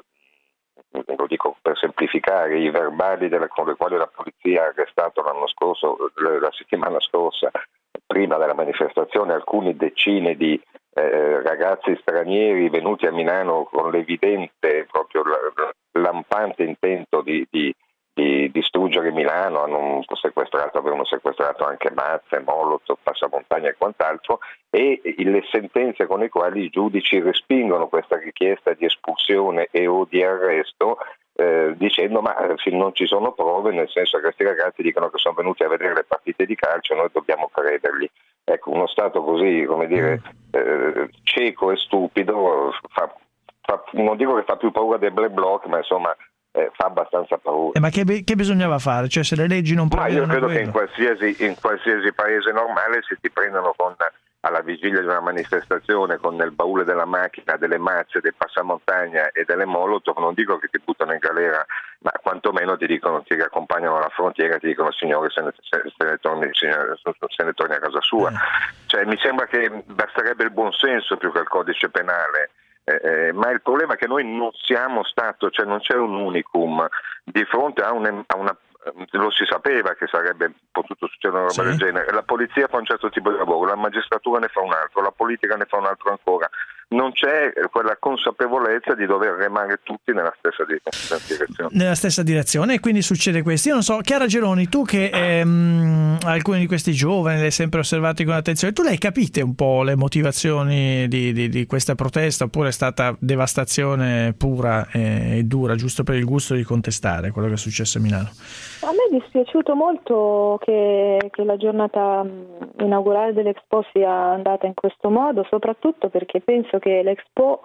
lo dico per semplificare, i verbali delle, con le quali la polizia ha arrestato l'anno scorso, la settimana scorsa, prima della manifestazione, alcune decine di Eh, ragazzi stranieri venuti a Milano con l'evidente, proprio lampante intento di, di, di distruggere Milano. Hanno sequestrato, avevano sequestrato anche mazze, molotov, passamontagna e quant'altro, e le sentenze con le quali i giudici respingono questa richiesta di espulsione e o di arresto, eh, dicendo ma se non ci sono prove, nel senso che questi ragazzi dicono che sono venuti a vedere le partite di calcio, noi dobbiamo crederli. Ecco, uno Stato così, come dire, eh, cieco e stupido, fa, fa, non dico che fa più paura del black bloc, ma insomma eh, fa abbastanza paura. Eh, ma che, che bisognava fare? Cioè, se le leggi non prevedono Ma io credo quello. che in qualsiasi, in qualsiasi paese normale, se ti prendono con, alla vigilia di una manifestazione con nel baule della macchina delle mazze, del passamontagna e delle molotov, non dico che ti buttano in galera, ma quantomeno ti dicono, ti accompagnano alla frontiera e ti dicono signore se ne, se, se ne, torni, se ne torni a casa sua. Cioè, mi sembra che basterebbe il buonsenso più che il codice penale. Eh, eh, ma il problema è che noi non siamo stato, cioè non c'è un unicum di fronte a, un, a una, lo si sapeva che sarebbe potuto succedere una roba sì. del genere. La polizia fa un certo tipo di lavoro, la magistratura ne fa un altro, la politica ne fa un altro ancora. non c'è quella consapevolezza di dover remare tutti nella stessa direzione. Nella stessa direzione, e quindi succede questo. Io non so, Chiara Geloni, tu che ehm, alcuni di questi giovani li hai sempre osservati con attenzione, tu le hai capite un po' le motivazioni di, di, di questa protesta, oppure è stata devastazione pura e, e dura, giusto per il gusto di contestare quello che è successo a Milano? A me è dispiaciuto molto che, che la giornata inaugurale dell'Expo sia andata in questo modo, soprattutto perché penso che l'Expo,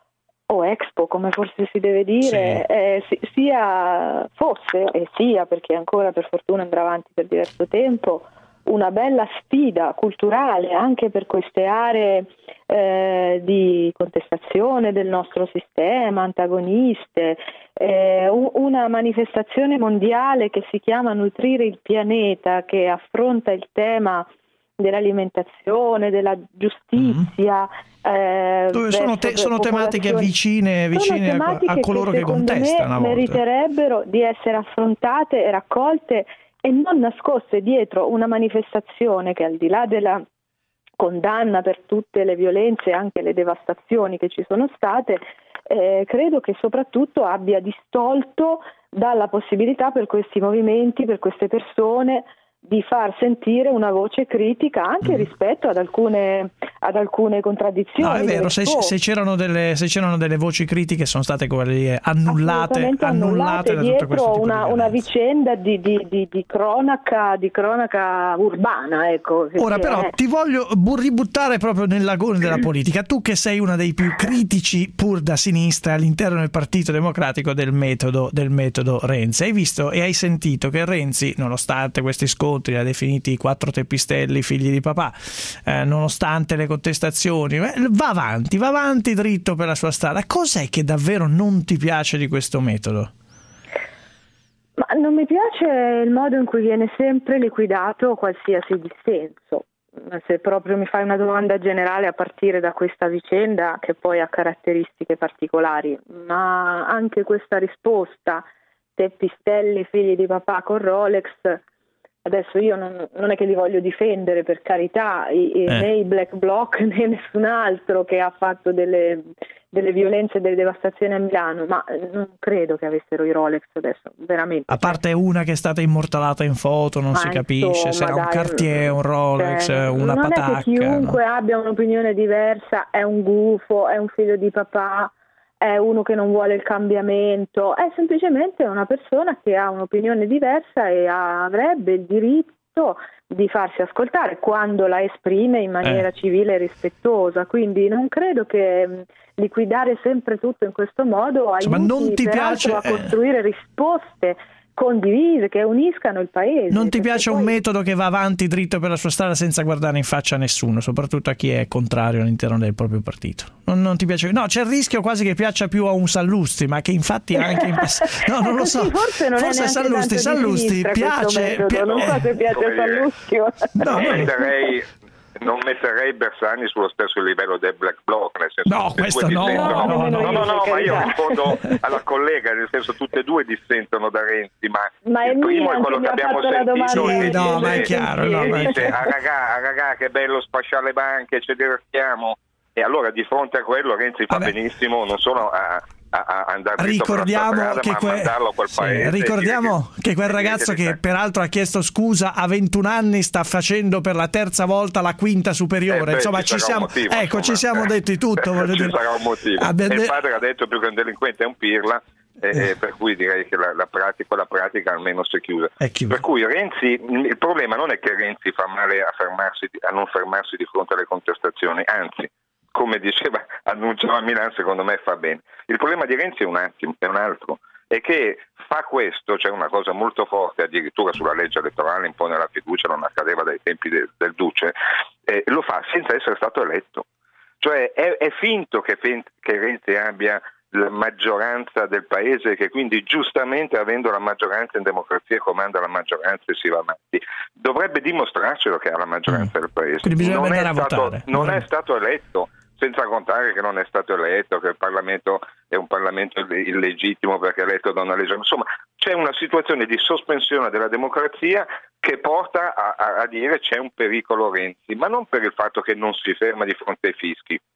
o Expo come forse si deve dire, sì. eh, sia, fosse e sia, perché ancora per fortuna andrà avanti per diverso tempo, una bella sfida culturale anche per queste aree eh, di contestazione del nostro sistema, antagoniste, eh, una manifestazione mondiale che si chiama Nutrire il pianeta, che affronta il tema dell'alimentazione, della giustizia. Mm-hmm. eh, Dove sono, te- sono tematiche vicine, vicine sono tematiche a, a coloro che, che contestano. Me meriterebbero di essere affrontate e raccolte e non nascoste dietro una manifestazione che, al di là della condanna per tutte le violenze e anche le devastazioni che ci sono state, eh, credo che soprattutto abbia distolto dalla possibilità per questi movimenti, per queste persone, di far sentire una voce critica anche mm. rispetto ad alcune ad alcune contraddizioni. No, è vero, se, se, c'erano delle, se c'erano delle voci critiche sono state quelle annullate, annullate, annullate da dietro una, di una vicenda di, di, di, di cronaca di cronaca urbana, ecco. Ora però è... ti voglio ributtare proprio nel lagone della politica, tu che sei una dei più critici pur da sinistra all'interno del Partito Democratico del metodo del metodo Renzi. Hai visto e hai sentito che Renzi, nonostante questi scontri, li ha definiti quattro teppistelli figli di papà, eh, nonostante le contestazioni, va avanti, va avanti dritto per la sua strada. Cos'è che davvero non ti piace di questo metodo? Ma non mi piace il modo in cui viene sempre liquidato qualsiasi dissenso. Se proprio mi fai una domanda generale a partire da questa vicenda, che poi ha caratteristiche particolari, ma anche questa risposta, teppistelli figli di papà con Rolex. Adesso io non, non è che li voglio difendere, per carità, i, eh. né i Black Bloc né nessun altro che ha fatto delle, delle violenze e delle devastazioni a Milano, ma non credo che avessero i Rolex adesso, veramente. A parte una che è stata immortalata in foto, non ma si capisce se era un Cartier, un Rolex, cioè, una non patacca. Non è che chiunque no? abbia un'opinione diversa è un gufo, è un figlio di papà, è uno che non vuole il cambiamento, è semplicemente una persona che ha un'opinione diversa e ha, avrebbe il diritto di farsi ascoltare quando la esprime in maniera eh. civile e rispettosa. Quindi non credo che liquidare sempre tutto in questo modo aiuti ma non ti piace, a costruire risposte condivise che uniscano il paese. Non ti piace poi... un metodo che va avanti dritto per la sua strada senza guardare in faccia a nessuno, soprattutto a chi è contrario all'interno del proprio partito? Non, non ti piace? No, c'è il rischio quasi che piaccia più a un Sallusti, ma che infatti anche in passato. No, non lo so. Forse, non forse è Sallusti, Sallusti piace. Pi... Non so se piace a Sallusti. No, non metterei, non metterei Bersani sullo stesso livello del Black Bloc, nel senso no, che questo no, no, no, no, no, no, no, ma io rispondo alla collega, nel senso tutte e due dissentono da Renzi, ma, ma il primo è quello che abbiamo sentito, sì, no, ma è chiaro, no, e dice ah ragà, ah ragà che bello spacciare le banche, ci divertiamo, e allora di fronte a quello Renzi fa Vabbè. benissimo non solo a a andare ricordiamo strada, che, que- a quel sì, paese, ricordiamo che, che quel ragazzo che peraltro ha chiesto scusa a ventuno anni sta facendo per la terza volta la quinta superiore, eh beh, insomma ci, ci siamo motivo, ecco insomma. ci siamo detti tutto, voglio ci dire. sarà un motivo. Abbiamo... il padre ha detto più che un delinquente è un pirla, eh, per cui direi che la, la pratica la pratica almeno si è chiusa. È chiusa. Per cui Renzi, il problema non è che Renzi fa male a fermarsi a non fermarsi di fronte alle contestazioni, anzi, come diceva, annunciava a Milano, secondo me fa bene. Il problema di Renzi è un attimo, è un altro, è che fa questo, c'è una cosa molto forte, addirittura sulla legge elettorale impone la fiducia, non accadeva dai tempi de, del Duce, eh, lo fa senza essere stato eletto. Cioè è, è finto che, che Renzi abbia la maggioranza del paese e che quindi giustamente avendo la maggioranza in democrazia comanda la maggioranza e si va avanti. Dovrebbe dimostrarcelo che ha la maggioranza mm. del paese. Quindi bisogna non andare è a stato, votare. Non non è stato eletto. Senza contare che non è stato eletto, che il Parlamento è un Parlamento illegittimo perché è eletto da una legge. Insomma, c'è una situazione di sospensione della democrazia che porta a, a, a dire c'è un pericolo Renzi, ma non per il fatto che non si ferma di fronte ai fischi.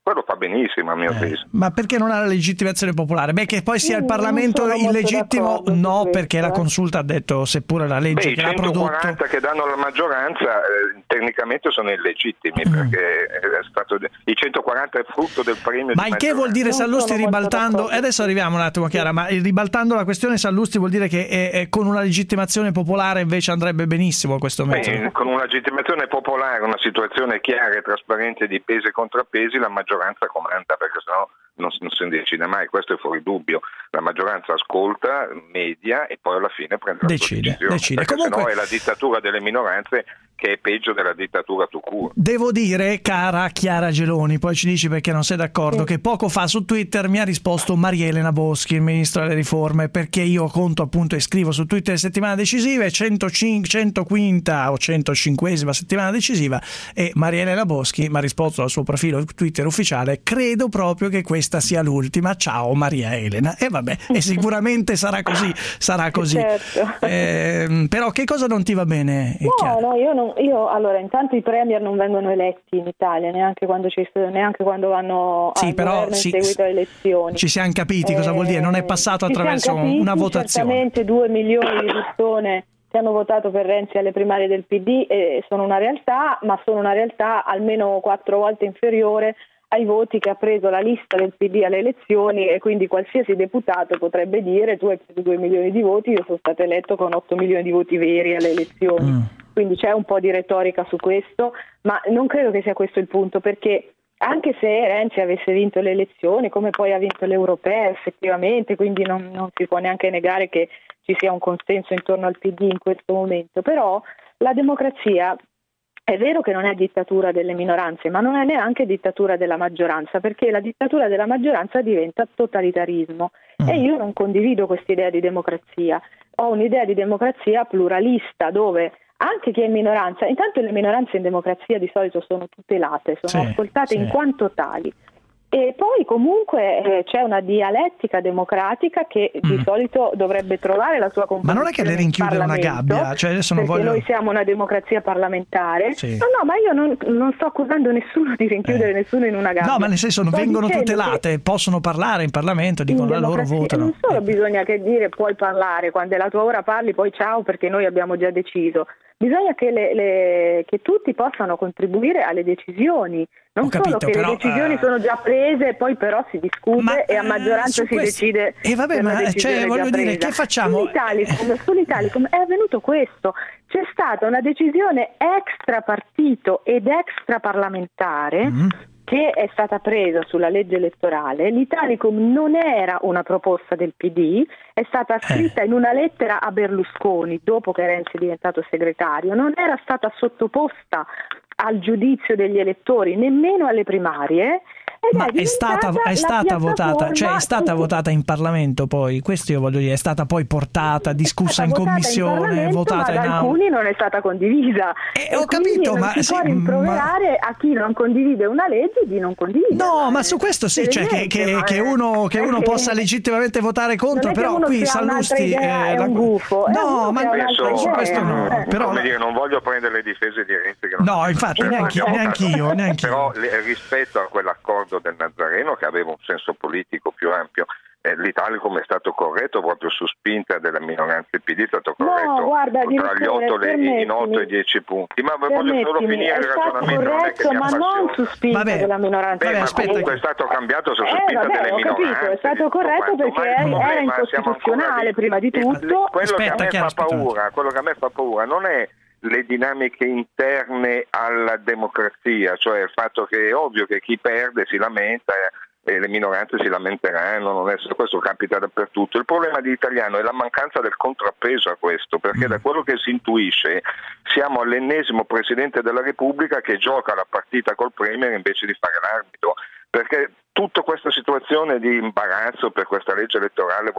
quello fa benissimo a mio avviso. Eh, ma perché non ha la legittimazione popolare? Beh, che poi sia il Parlamento illegittimo, no, perché la consulta ha detto, seppure la legge Beh, che l'ha prodotto... i centoquaranta che danno la maggioranza eh, tecnicamente sono illegittimi, mm. perché è stato, i centoquaranta è frutto del premio ma di il che vuol dire, Sallusti, ribaltando, e adesso arriviamo un attimo Chiara, ma ribaltando la questione, Sallusti, vuol dire che è, è con una legittimazione popolare invece andrebbe benissimo questo metodo? Beh, con una legittimazione popolare, una situazione chiara e trasparente di pesi e contrappesi, la maggioranza comanda, perché sennò non, non si decide mai, questo è fuori dubbio. La maggioranza ascolta, media e poi alla fine prende la decide, decisione, decide. Perché Comunque... sennò è la dittatura delle minoranze, che è peggio della dittatura tout court. Devo dire, cara Chiara Geloni, poi ci dici perché non sei d'accordo, sì. che poco fa su Twitter mi ha risposto Maria Elena Boschi, il ministro delle riforme, perché io conto appunto e scrivo su Twitter settimana decisive, centocinque, centoquinta o centocinquesima settimana decisiva, e Maria Elena Boschi mi ha risposto al suo profilo Twitter ufficiale: credo proprio che questa sia l'ultima, ciao Maria Elena. E vabbè, e sicuramente sarà così, sarà così. Certo. Eh, però che cosa non ti va bene? No, Chiara? no, io non Io allora, intanto i premier non vengono eletti in Italia, neanche quando ci neanche quando vanno sì, al però, governo sì, in seguito alle elezioni. Ci siamo capiti cosa eh, vuol dire, non è passato attraverso capiti, una votazione. Certamente due milioni di persone che hanno votato per Renzi alle primarie del P D eh, sono una realtà, ma sono una realtà almeno quattro volte inferiore ai voti che ha preso la lista del P D alle elezioni, e quindi qualsiasi deputato potrebbe dire: tu hai preso due milioni di voti, io sono stato eletto con otto milioni di voti veri alle elezioni. Mm. Quindi c'è un po' di retorica su questo, ma non credo che sia questo il punto, perché anche se Renzi avesse vinto le elezioni, come poi ha vinto le europee effettivamente, quindi non, non si può neanche negare che ci sia un consenso intorno al P D in questo momento, però la democrazia è vero che non è dittatura delle minoranze, ma non è neanche dittatura della maggioranza, perché la dittatura della maggioranza diventa totalitarismo mm. e io non condivido quest'idea di democrazia. Ho un'idea di democrazia pluralista, dove anche chi è in minoranza, intanto le minoranze in democrazia di solito sono tutelate, sono sì, ascoltate sì. in quanto tali. E poi comunque eh, c'è una dialettica democratica che mm. di solito dovrebbe trovare la sua composizione. Ma non è che le rinchiude in una gabbia, cioè adesso non perché voglio... noi siamo una democrazia parlamentare. Sì. No, no, ma io non, non sto accusando nessuno di rinchiudere eh. nessuno in una gabbia. No, ma nel senso non sto vengono tutelate, che possono parlare in Parlamento, dicono la loro, votano. Non solo bisogna che dire puoi parlare, quando è la tua ora parli, poi ciao perché noi abbiamo già deciso. Bisogna che, le, le, che tutti possano contribuire alle decisioni, non Ho capito, solo che però, le decisioni uh... sono già prese e poi però si discute ma, e a maggioranza si questi... decide. E vabbè, ma cioè, voglio dire, che facciamo? Sull'Italicum, sull'Italicum è avvenuto questo, c'è stata una decisione extra partito ed extra parlamentare mm. che è stata presa sulla legge elettorale. L'Italicum non era una proposta del P D, è stata scritta eh. in una lettera a Berlusconi dopo che Renzi è diventato segretario, non era stata sottoposta al giudizio degli elettori nemmeno alle primarie. Ma è, è stata, è stata votata, cioè è stata votata in Parlamento poi, questo io voglio dire, è stata poi portata, discussa in commissione, in votata ma in da aula. alcuni non è stata condivisa. Eh, ho capito, non ma si sì, può rimproverare ma... a chi non condivide una legge di non condividere. No, ma su questo sì, cioè che, che, che uno, che uno possa legittimamente votare contro, però qui Sallusti è un gufo. No, ma adesso, su questo no. Eh. Però come dire, non voglio prendere le difese di Renzi che non no, infatti neanche, neanch'io, neanch'io. Però rispetto a quell'accordo del Nazareno che aveva un senso politico più ampio, eh, l'Italicum è stato corretto proprio su spinta delle minoranze P D, è stato corretto no, guarda, tra gli otto le, in otto e dieci punti, ma voglio solo finire il ragionamento, corretto, non è che ma non su spinta vabbè, della minoranza. Beh, vabbè, ma aspetta, comunque è stato cambiato su eh, spinta vabbè, delle ho minoranze. Capito, è stato corretto perché era, era incostituzionale prima di tutto. Quello aspetta, che a me fa paura, quello che a me fa paura non è le dinamiche interne alla democrazia, cioè il fatto che è ovvio che chi perde si lamenta e le minoranze si lamenteranno, non essere, questo capita dappertutto. Il problema di Italiano è la mancanza del contrappeso a questo, perché mm. da quello che si intuisce siamo all'ennesimo Presidente della Repubblica che gioca la partita col Premier invece di fare l'arbitro, perché tutta questa situazione di imbarazzo per questa legge elettorale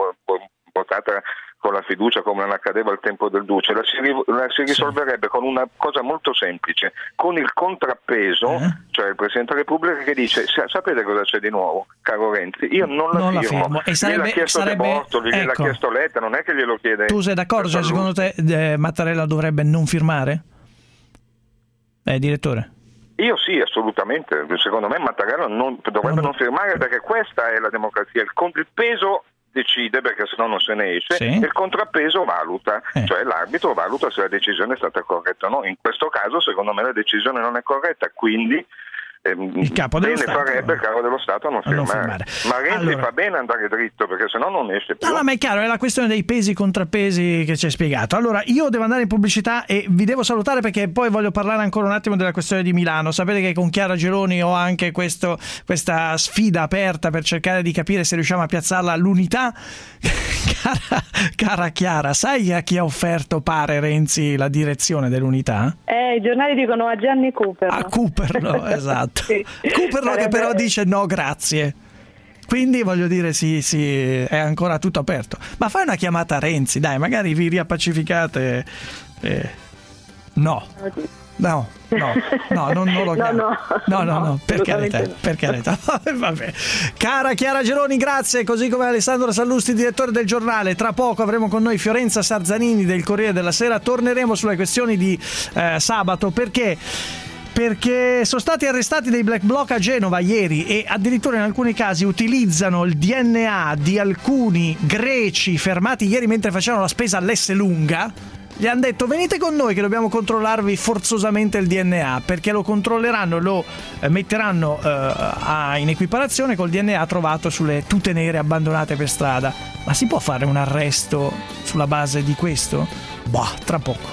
votata con la fiducia come non accadeva al tempo del Duce, la si, la si risolverebbe con una cosa molto semplice, con il contrappeso, eh? cioè il Presidente della Repubblica che dice: sapete cosa c'è di nuovo, caro Renzi? Io non la non firmo, la firmo. E sarebbe, gliel'ha chiesto sarebbe, De Bortoli, ecco, gliel'ha chiesto Letta, non è che glielo chiede. Tu sei d'accordo? Cioè, secondo te eh, Mattarella dovrebbe non firmare? Eh, direttore? Io sì, assolutamente. Secondo me Mattarella non, dovrebbe non firmare, perché questa è la democrazia. Il, il peso decide, perché sennò non se ne esce, Sì. e il contrappeso valuta, Eh. cioè l'arbitro valuta se la decisione è stata corretta o no. In questo caso secondo me la decisione non è corretta, quindi ehm, Il capo dello bene Stato. farebbe il capo dello Stato a non A non firmare. firmare. Ma Renzi Allora- fa bene andare dritto, perché sennò non esce più. No, no, ma è chiaro, è la questione dei pesi contrappesi che ci hai spiegato. Allora, io devo andare in pubblicità e vi devo salutare, perché poi voglio parlare ancora un attimo della questione di Milano. Sapete che con Chiara Geloni ho anche questo, questa sfida aperta per cercare di capire se riusciamo a piazzarla all'unità. cara, cara Chiara, sai a chi ha offerto, pare, Renzi, la direzione dell'unità? Eh, i giornali dicono a Gianni Cooper. A Cooperlo, esatto. Sì. Cooperlo che Sarebbe- però dice no grazie. Quindi voglio dire, sì, sì, è ancora tutto aperto. Ma fai una chiamata a Renzi, dai, magari vi riappacificate. Eh, no. No, no, no, non, non lo No, chiamo. no. no, no, no, No, per carità, assolutamente no. per carità. Vabbè. Cara Chiara Geloni, grazie, così come Alessandro Sallusti, direttore del giornale. Tra poco avremo con noi Fiorenza Sarzanini del Corriere della Sera. Torneremo sulle questioni di eh, sabato, perché perché sono stati arrestati dei black bloc a Genova ieri, e addirittura in alcuni casi utilizzano il D N A di alcuni greci fermati ieri mentre facevano la spesa all'Esselunga. Gli hanno detto: venite con noi che dobbiamo controllarvi forzosamente il D N A, perché lo controlleranno e lo eh, metteranno eh, a, in equiparazione col D N A trovato sulle tute nere abbandonate per strada. Ma si può fare un arresto sulla base di questo? Bah, tra poco.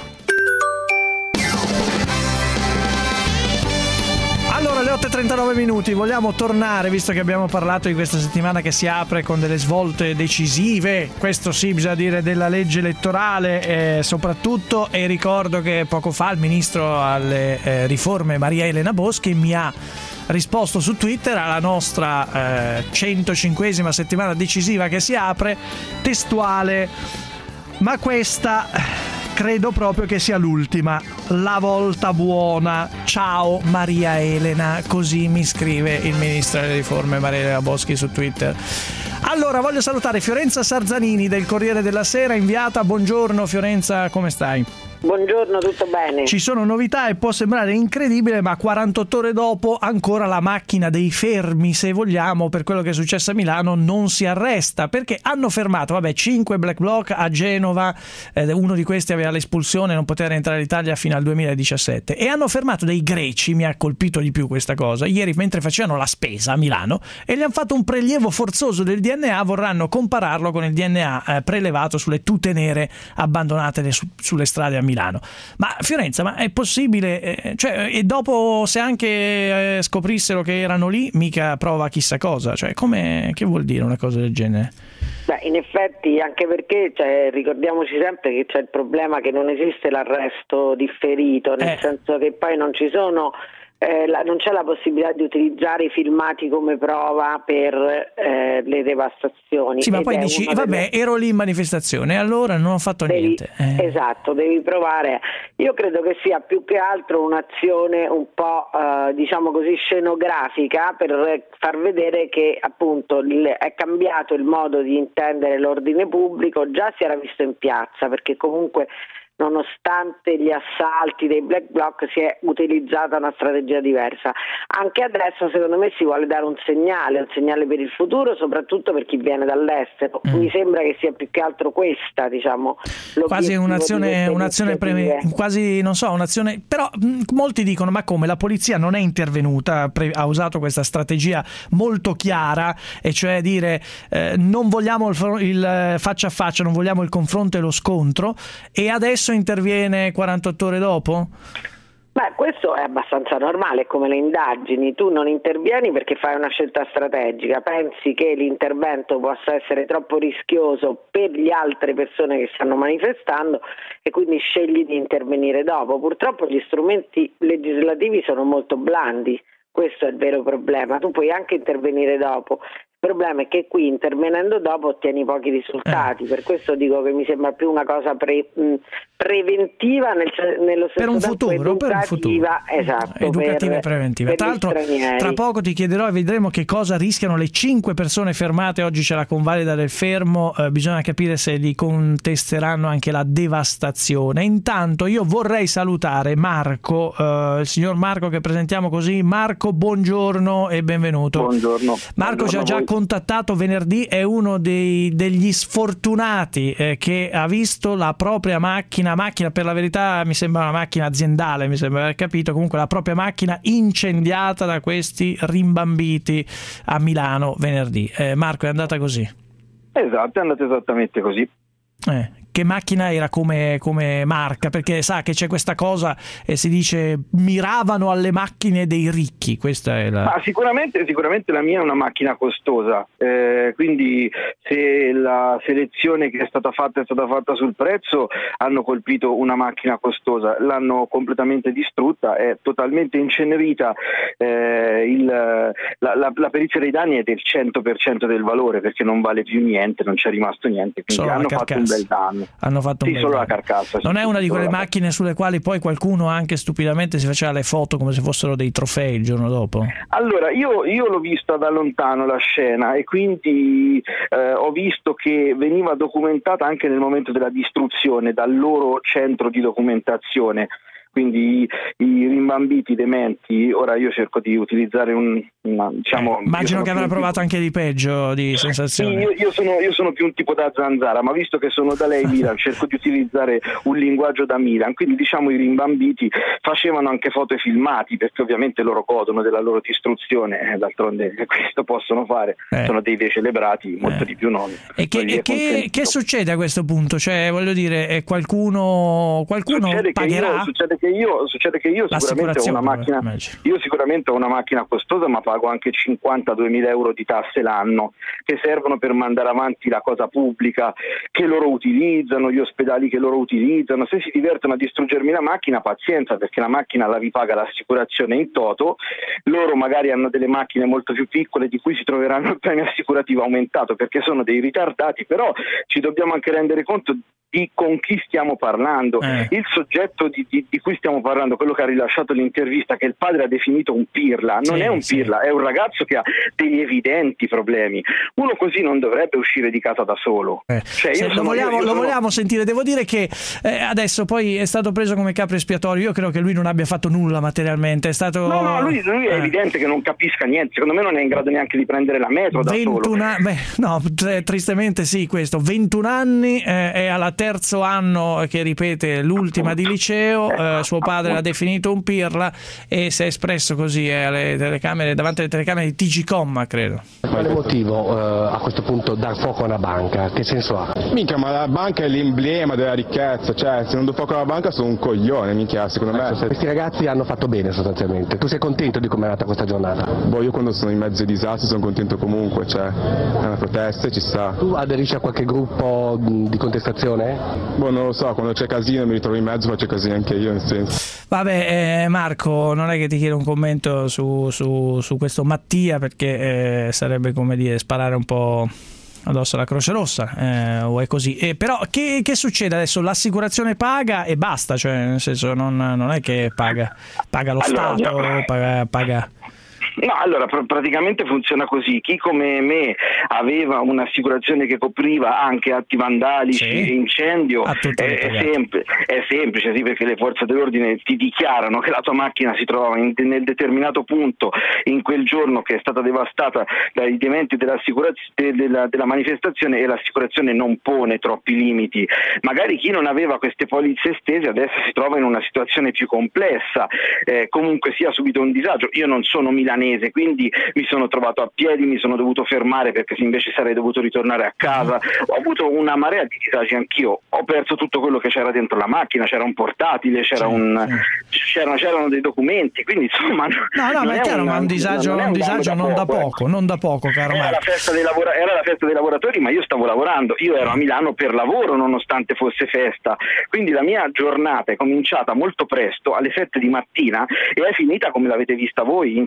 Allora, le otto e trentanove minuti, vogliamo tornare, visto che abbiamo parlato di questa settimana che si apre con delle svolte decisive, questo sì, bisogna dire, della legge elettorale, eh, soprattutto, e ricordo che poco fa il ministro alle eh, riforme Maria Elena Boschi mi ha risposto su Twitter alla nostra eh, centocinquesima settimana decisiva che si apre, testuale: ma questa credo proprio che sia l'ultima, la volta buona, ciao Maria Elena. Così mi scrive il ministro delle riforme Maria Elena Boschi su Twitter. Allora, voglio salutare Fiorenza Sarzanini del Corriere della Sera, inviata. Buongiorno Fiorenza, come stai? Buongiorno, tutto bene? Ci sono novità e può sembrare incredibile, ma quarantotto ore dopo ancora la macchina dei fermi, se vogliamo, per quello che è successo a Milano non si arresta, perché hanno fermato, vabbè, cinque black bloc a Genova, eh, uno di questi aveva l'espulsione, non poteva rientrare in Italia fino al duemiladiciassette, e hanno fermato dei greci, mi ha colpito di più questa cosa, ieri mentre facevano la spesa a Milano, e gli hanno fatto un prelievo forzoso del D N A, vorranno compararlo con il D N A eh, prelevato sulle tute nere abbandonate su, sulle strade a Milano. Ma Fiorenza, ma è possibile? Eh, cioè, e dopo, se anche eh, scoprissero che erano lì, mica prova chissà cosa. Cioè, come, che vuol dire una cosa del genere? Beh, in effetti, anche perché cioè, ricordiamoci sempre che c'è il problema che non esiste l'arresto differito, nel Eh. senso che poi non ci sono Eh, la, non c'è la possibilità di utilizzare i filmati come prova per eh, le devastazioni. Sì, ma Ed poi è dici, una vabbè, delle... ero lì in manifestazione, allora non ho fatto Devi, niente. Eh. Esatto, devi provare. Io credo che sia più che altro un'azione un po' eh, diciamo così scenografica, per far vedere che appunto il, è cambiato il modo di intendere l'ordine pubblico. Già si era visto in piazza, perché comunque nonostante gli assalti dei black bloc si è utilizzata una strategia diversa. Anche adesso secondo me si vuole dare un segnale, un segnale per il futuro, soprattutto per chi viene dall'estero. Mm. Mi sembra che sia più che altro questa, diciamo, quasi un'azione, un'azione pre- quasi non so, un'azione, però mh, molti dicono: ma come, la polizia non è intervenuta, pre- ha usato questa strategia molto chiara, e cioè dire eh, non vogliamo il, il faccia a faccia, non vogliamo il confronto e lo scontro, e adesso interviene quarantotto ore dopo? Beh, questo è abbastanza normale, come le indagini. Tu non intervieni perché fai una scelta strategica, pensi che l'intervento possa essere troppo rischioso per le altre persone che stanno manifestando e quindi scegli di intervenire dopo. Purtroppo gli strumenti legislativi sono molto blandi. Questo è il vero problema. Tu puoi anche intervenire dopo, Il problema è che qui intervenendo dopo ottieni pochi risultati, eh. per questo dico che mi sembra più una cosa pre, mh, preventiva nel, nello stesso per un tempo futuro, per un futuro. Esatto, educativa per, e preventiva. per Tra l'altro tra poco ti chiederò e vedremo che cosa rischiano le cinque persone fermate. Oggi c'è la convalida del fermo, eh, bisogna capire se gli contesteranno anche la devastazione. Intanto io vorrei salutare Marco, eh, il signor Marco che presentiamo così. Marco, buongiorno e benvenuto. Buongiorno. Marco buongiorno ci ha già contattato venerdì, è uno dei, degli sfortunati eh, che ha visto la propria macchina, macchina per la verità mi sembra una macchina aziendale, mi sembra aver capito, comunque la propria macchina incendiata da questi rimbambiti a Milano venerdì. Eh, Marco, è andata così? Esatto, è andata esattamente così. Eh, che macchina era come, come marca? Perché sa che c'è questa cosa e si dice miravano alle macchine dei ricchi. Questa è la... Ma sicuramente, sicuramente la mia è una macchina costosa, eh, quindi se la selezione che è stata fatta è stata fatta sul prezzo, hanno colpito una macchina costosa, l'hanno completamente distrutta, è totalmente incenerita, eh, il, la, la, la perizia dei danni è del cento per cento del valore perché non vale più niente, non c'è rimasto niente, quindi Solo hanno fatto un bel danno. Hanno fatto un sì, bel solo danno. la carcassa. Non sì, è una di quelle la... macchine sulle quali poi qualcuno anche stupidamente si faceva le foto come se fossero dei trofei il giorno dopo? Allora, io, io l'ho vista da lontano la scena e quindi eh, ho visto che veniva documentata anche nel momento della distruzione dal loro centro di documentazione. Quindi i, i rimbambiti dementi, ora io cerco di utilizzare un... Una, diciamo, eh, immagino che avrà provato tipo... anche di peggio, di sensazioni. Sì, io, io, sono, io sono più un tipo da zanzara, ma visto che sono da lei Milan, cerco di utilizzare un linguaggio da Milan, quindi diciamo i rimbambiti facevano anche foto e filmati, perché ovviamente loro godono della loro distruzione, eh, d'altronde questo possono fare, eh. sono dei decelebrati, molto eh. di più non. E che, e che, che succede a questo punto? Cioè, voglio dire, è qualcuno, qualcuno succede pagherà? Che io, succede che io, succede che io sicuramente ho una macchina, io sicuramente ho una macchina costosa, ma pago anche cinquantaduemila euro di tasse l'anno che servono per mandare avanti la cosa pubblica che loro utilizzano, gli ospedali che loro utilizzano. Se si divertono a distruggermi la macchina, pazienza, perché la macchina la ripaga l'assicurazione in toto. Loro magari hanno delle macchine molto più piccole di cui si troveranno il premio assicurativo aumentato perché sono dei ritardati, però ci dobbiamo anche rendere conto di con chi stiamo parlando. Eh. Il soggetto di, di, di cui stiamo parlando, quello che ha rilasciato l'intervista, che il padre ha definito un pirla, non sì, è un sì. pirla, è un ragazzo che ha degli evidenti problemi. Uno così non dovrebbe uscire di casa da solo. Eh. Cioè, Se io lo sono, vogliamo, io, io lo sono... vogliamo sentire. Devo dire che eh, adesso poi è stato preso come capro espiatorio. Io credo che lui non abbia fatto nulla materialmente. È stato... No, no, lui, lui è eh. evidente che non capisca niente. Secondo me non è in grado neanche di prendere la metro da solo. An- beh, no, tristemente sì, questo. ventuno anni, eh, è alla terzo anno che ripete l'ultima di liceo, eh, suo padre l'ha definito un pirla e si è espresso così eh, alle telecamere, davanti alle telecamere di T G Com, credo. Quale motivo eh, a questo punto dar fuoco a una banca? Che senso ha? Minchia, ma la banca è l'emblema della ricchezza, cioè se non do fuoco alla banca sono un coglione, minchia, secondo me. Questi ragazzi hanno fatto bene sostanzialmente. Tu sei contento di come è andata questa giornata? Boh, io quando sono in mezzo ai disastri sono contento comunque, cioè è una protesta e ci sta. Tu aderisci a qualche gruppo di contestazione? Boh, non lo so, quando c'è casino mi ritrovo in mezzo, faccio casino anche io, nel senso. Vabbè, eh, Marco, non è che ti chiedo un commento su, su, su questo Mattia, perché eh, sarebbe come dire sparare un po' addosso alla Croce Rossa, eh, o è così. Eh, però che, che succede adesso? L'assicurazione paga e basta, cioè nel senso non, non è che paga, paga lo allora, Stato, no. paga... paga... No, allora pr- praticamente funziona così: chi come me aveva un'assicurazione che copriva anche atti vandalici e sì. incendio è, è, sem- è semplice, sì, perché le forze dell'ordine ti dichiarano che la tua macchina si trova in, nel determinato punto in quel giorno che è stata devastata dai eventi dell'assicurazio- della, della manifestazione, e l'assicurazione non pone troppi limiti. Magari chi non aveva queste polizze estese adesso si trova in una situazione più complessa, eh, comunque sia subito un disagio. Io non sono milanese, quindi mi sono trovato a piedi, mi sono dovuto fermare perché invece sarei dovuto ritornare a casa. Ho avuto una marea di disagi anch'io, ho perso tutto quello che c'era dentro la macchina, c'era un portatile, c'era sì, un, sì. C'erano, c'erano dei documenti, quindi insomma no, no, ma è chiaro, ma un disagio, non, un disagio non da poco, poco non da poco, caro era la, festa dei lavora- era la festa dei lavoratori, ma io stavo lavorando, io ero a Milano per lavoro nonostante fosse festa, quindi la mia giornata è cominciata molto presto, alle sette di mattina, e è finita come l'avete vista voi in tv.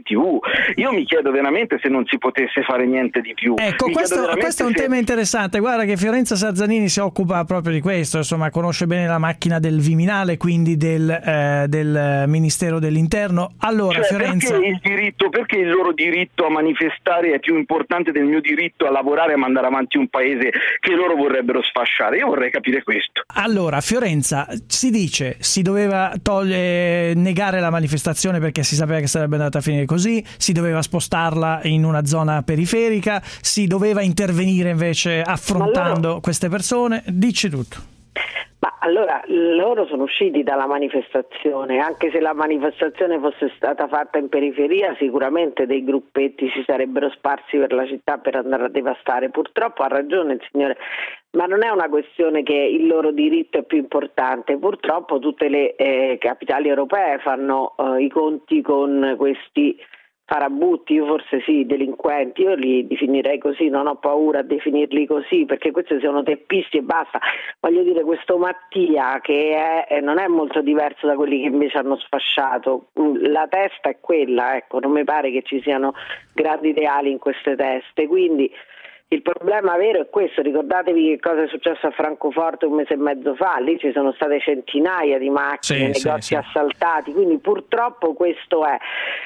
Io mi chiedo veramente se non si potesse fare niente di più. Ecco, mi questo, questo è un se... tema interessante. Guarda che Fiorenza Sarzanini si occupa proprio di questo, insomma, conosce bene la macchina del Viminale, quindi del, eh, del Ministero dell'Interno. Allora, cioè, Fiorenza... Perché il, diritto, perché il loro diritto a manifestare è più importante del mio diritto a lavorare e a mandare avanti un paese che loro vorrebbero sfasciare? Io vorrei capire questo. Allora, Fiorenza, si dice si doveva togliere, negare la manifestazione perché si sapeva che sarebbe andata a finire così, si doveva spostarla in una zona periferica, si doveva intervenire invece affrontando loro... queste persone. Dici tutto. Ma allora loro sono usciti dalla manifestazione, anche se la manifestazione fosse stata fatta in periferia sicuramente dei gruppetti si sarebbero sparsi per la città per andare a devastare. Purtroppo ha ragione il signore, ma non è una questione che il loro diritto è più importante. Purtroppo tutte le eh, capitali europee fanno eh, i conti con questi farabutti, io forse sì, delinquenti, io li definirei così, non ho paura a definirli così, perché questi sono teppisti e basta. Voglio dire, questo Mattia che è, non è molto diverso da quelli che invece hanno sfasciato, la testa è quella, ecco, non mi pare che ci siano grandi ideali in queste teste, quindi il problema vero è questo. Ricordatevi che cosa è successo a Francoforte un mese e mezzo fa, lì ci sono state centinaia di macchine, sì, negozi sì, sì. assaltati, quindi purtroppo questo è.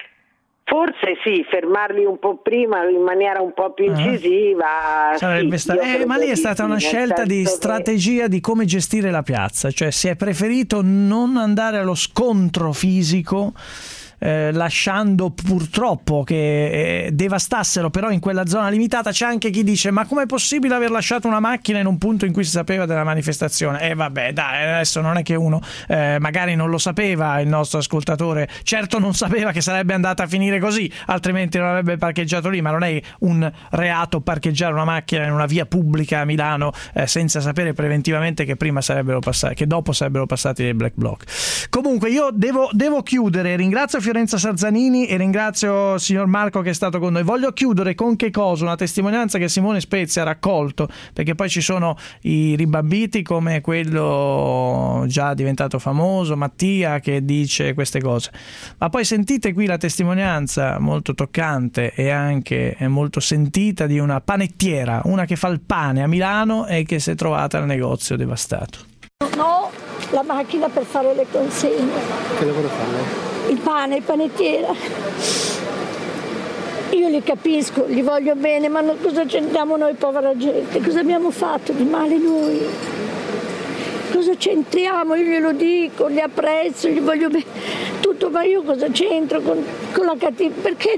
Forse sì, fermarli un po' prima in maniera un po' più incisiva. Uh-huh. Sì, sta... eh, ma lì è stata una scelta di strategia che... di come gestire la piazza, cioè si è preferito non andare allo scontro fisico, eh, lasciando purtroppo che eh, devastassero però in quella zona limitata. C'è anche chi dice ma com'è possibile aver lasciato una macchina in un punto in cui si sapeva della manifestazione? E eh, vabbè dai, adesso non è che uno eh, magari non lo sapeva, il nostro ascoltatore certo non sapeva che sarebbe andata a finire così, altrimenti non avrebbe parcheggiato lì, ma non è un reato parcheggiare una macchina in una via pubblica a Milano eh, senza sapere preventivamente che prima sarebbero passati, che dopo sarebbero passati dei black bloc. Comunque io devo, devo chiudere, ringrazio Fiorenza Sarzanini e ringrazio il signor Marco che è stato con noi. Voglio chiudere con che cosa? Una testimonianza che Simone Spezia ha raccolto, perché poi ci sono i ribambiti come quello già diventato famoso Mattia che dice queste cose, ma poi sentite qui la testimonianza molto toccante e anche molto sentita di una panettiera, una che fa il pane a Milano e che si è trovata al negozio devastato. No, la macchina per fare le consegne. Che lavoro fa? Il pane, il panettiera. Io li capisco, li voglio bene, ma non, cosa c'entriamo noi povera gente? Cosa abbiamo fatto di male noi? Cosa c'entriamo? Io glielo dico, li apprezzo, li voglio bene, tutto, ma io cosa c'entro con, con la cattiva? Perché?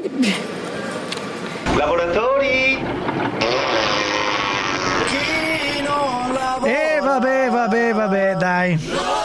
Lavoratori! E eh, vabbè, vabbè, vabbè, dai.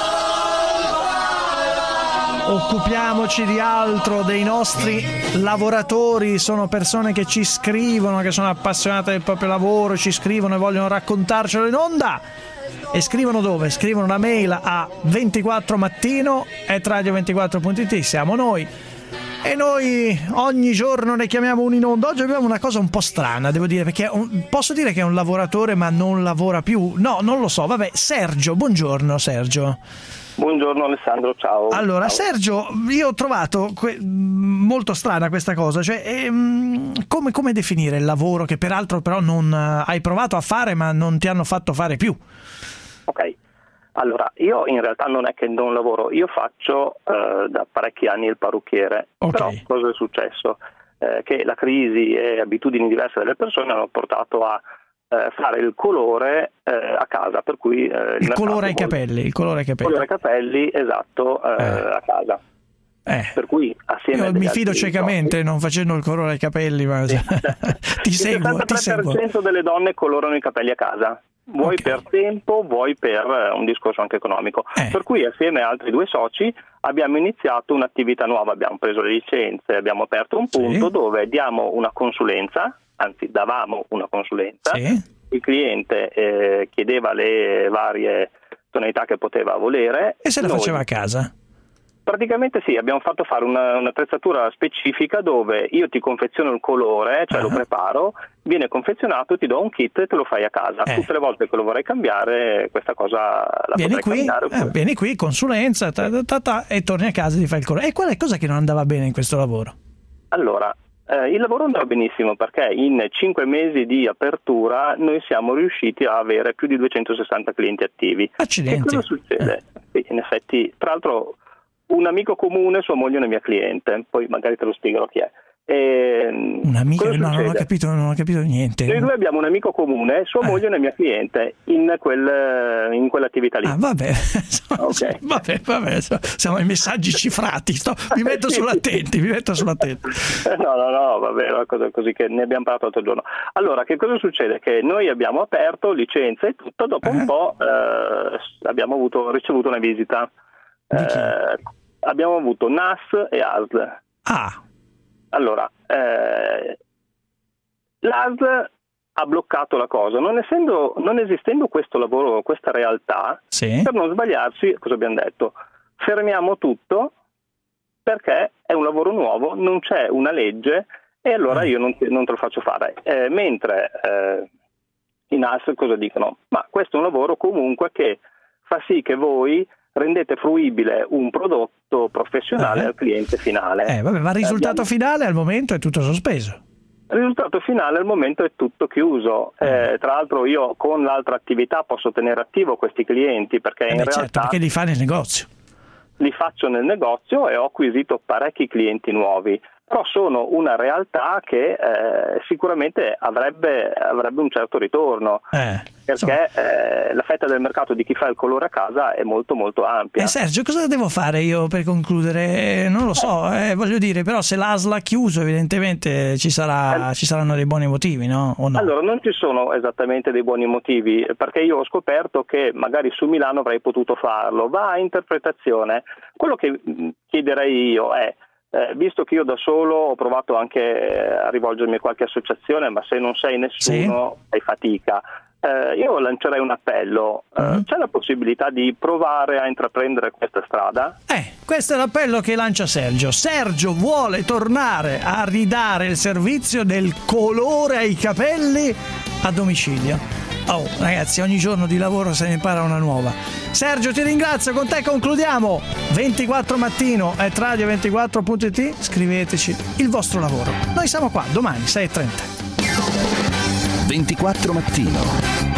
Occupiamoci di altro, dei nostri lavoratori. Sono persone che ci scrivono, che sono appassionate del proprio lavoro, ci scrivono e vogliono raccontarcelo in onda. E scrivono dove? Scrivono una mail a ventiquattro mattino at radio ventiquattro punto it. Siamo noi e noi ogni giorno ne chiamiamo uno in onda. Oggi abbiamo una cosa un po' strana, devo dire, perché un, posso dire che è un lavoratore ma non lavora più? No, non lo so. Vabbè, Sergio, buongiorno Sergio. Buongiorno Alessandro, ciao. Allora, ciao. Sergio, io ho trovato que- molto strana questa cosa, cioè ehm, come, come definire il lavoro che peraltro però non uh, hai provato a fare ma non ti hanno fatto fare più? Ok, allora io in realtà non è che non lavoro, io faccio uh, da parecchi anni il parrucchiere, okay. Però cosa è successo? Eh, che la crisi e abitudini diverse delle persone hanno portato a fare il colore eh, a casa, per cui eh, il, il colore ai capelli, il colore ai capelli, il colore ai capelli, esatto, eh, eh. a casa. Eh. Per cui assieme io mi fido ciecamente, no? Non facendo il colore ai capelli, ma sì. ti seguo, ti seguo. Il settantatré per cento delle donne colorano i capelli a casa. Vuoi okay. per tempo, vuoi per un discorso anche economico. Eh. Per cui assieme a altri due soci abbiamo iniziato un'attività nuova, abbiamo preso le licenze, abbiamo aperto un punto sì. dove diamo una consulenza, anzi davamo una consulenza, sì. il cliente eh, chiedeva le varie tonalità che poteva volere. E se la Noi, faceva a casa? Praticamente sì, abbiamo fatto fare una, un'attrezzatura specifica dove io ti confeziono il colore, cioè uh-huh. lo preparo, viene confezionato, ti do un kit e te lo fai a casa. Eh. Tutte le volte che lo vorrei cambiare, questa cosa la vieni potrei qui, cambiare. Eh, vieni qui, consulenza, ta, ta, ta, ta, e torni a casa e ti fai il colore. E qual è cosa che non andava bene in questo lavoro? Allora, Eh, il lavoro andrà benissimo perché in cinque mesi di apertura noi siamo riusciti a avere più di duecentosessanta clienti attivi. Accidenti. Che cosa succede? Sì, in effetti, tra l'altro un amico comune, sua moglie è una mia cliente, poi magari te lo spiegherò chi è. E, un amico? No, non ho capito, non ho capito niente. Noi due abbiamo un amico comune, sua eh. moglie è una mia cliente in, quel, in quell'attività lì. Ah, vabbè. Okay. vabbè, vabbè, siamo ai messaggi cifrati. Sto, mi metto sì. sull'attenti, mi metto sull'attenti. No, no, no, vabbè, una cosa così che ne abbiamo parlato l'altro giorno. Allora, che cosa succede? Che noi abbiamo aperto licenze e tutto, dopo eh. un po' eh, abbiamo avuto, ricevuto una visita. Eh, abbiamo avuto N A S e A S L. Ah. Allora, eh, l'A S L ha bloccato la cosa, non essendo, non esistendo questo lavoro, questa realtà, sì. per non sbagliarsi, cosa abbiamo detto? Fermiamo tutto perché è un lavoro nuovo, non c'è una legge e allora io non, non te lo faccio fare. Eh, mentre eh, in A S L cosa dicono? Ma questo è un lavoro comunque che fa sì che voi rendete fruibile un prodotto professionale eh. al cliente finale. Eh, vabbè, ma il risultato Abbiamo... finale al momento è tutto sospeso. Il risultato finale al momento è tutto chiuso. Eh, tra l'altro io con l'altra attività posso tenere attivo questi clienti perché eh in beh, realtà certo, perché li fai nel negozio. Li faccio nel negozio e ho acquisito parecchi clienti nuovi. Però sono una realtà che eh, sicuramente avrebbe, avrebbe un certo ritorno, eh, perché eh, la fetta del mercato di chi fa il colore a casa è molto molto ampia. Eh, Sergio, cosa devo fare io per concludere? Non lo so, eh, voglio dire, però se l'A S L ha chiuso evidentemente ci, sarà, eh, ci saranno dei buoni motivi, no? O no? Allora, non ci sono esattamente dei buoni motivi, perché io ho scoperto che magari su Milano avrei potuto farlo, va a interpretazione. Quello che chiederei io è, Eh, visto che io da solo ho provato anche a rivolgermi a qualche associazione, ma se non sei nessuno sì. fai fatica, eh, io lancerei un appello. Eh, uh-huh. C'è la possibilità di provare a intraprendere questa strada? Eh, questo è l'appello che lancia Sergio. Sergio vuole tornare a ridare il servizio del colore ai capelli a domicilio. Oh, ragazzi, ogni giorno di lavoro se ne impara una nuova. Sergio, ti ringrazio, con te concludiamo. ventiquattro mattino at radio ventiquattro punto it, scriveteci il vostro lavoro. Noi siamo qua domani sei e trenta. ventiquattro mattino.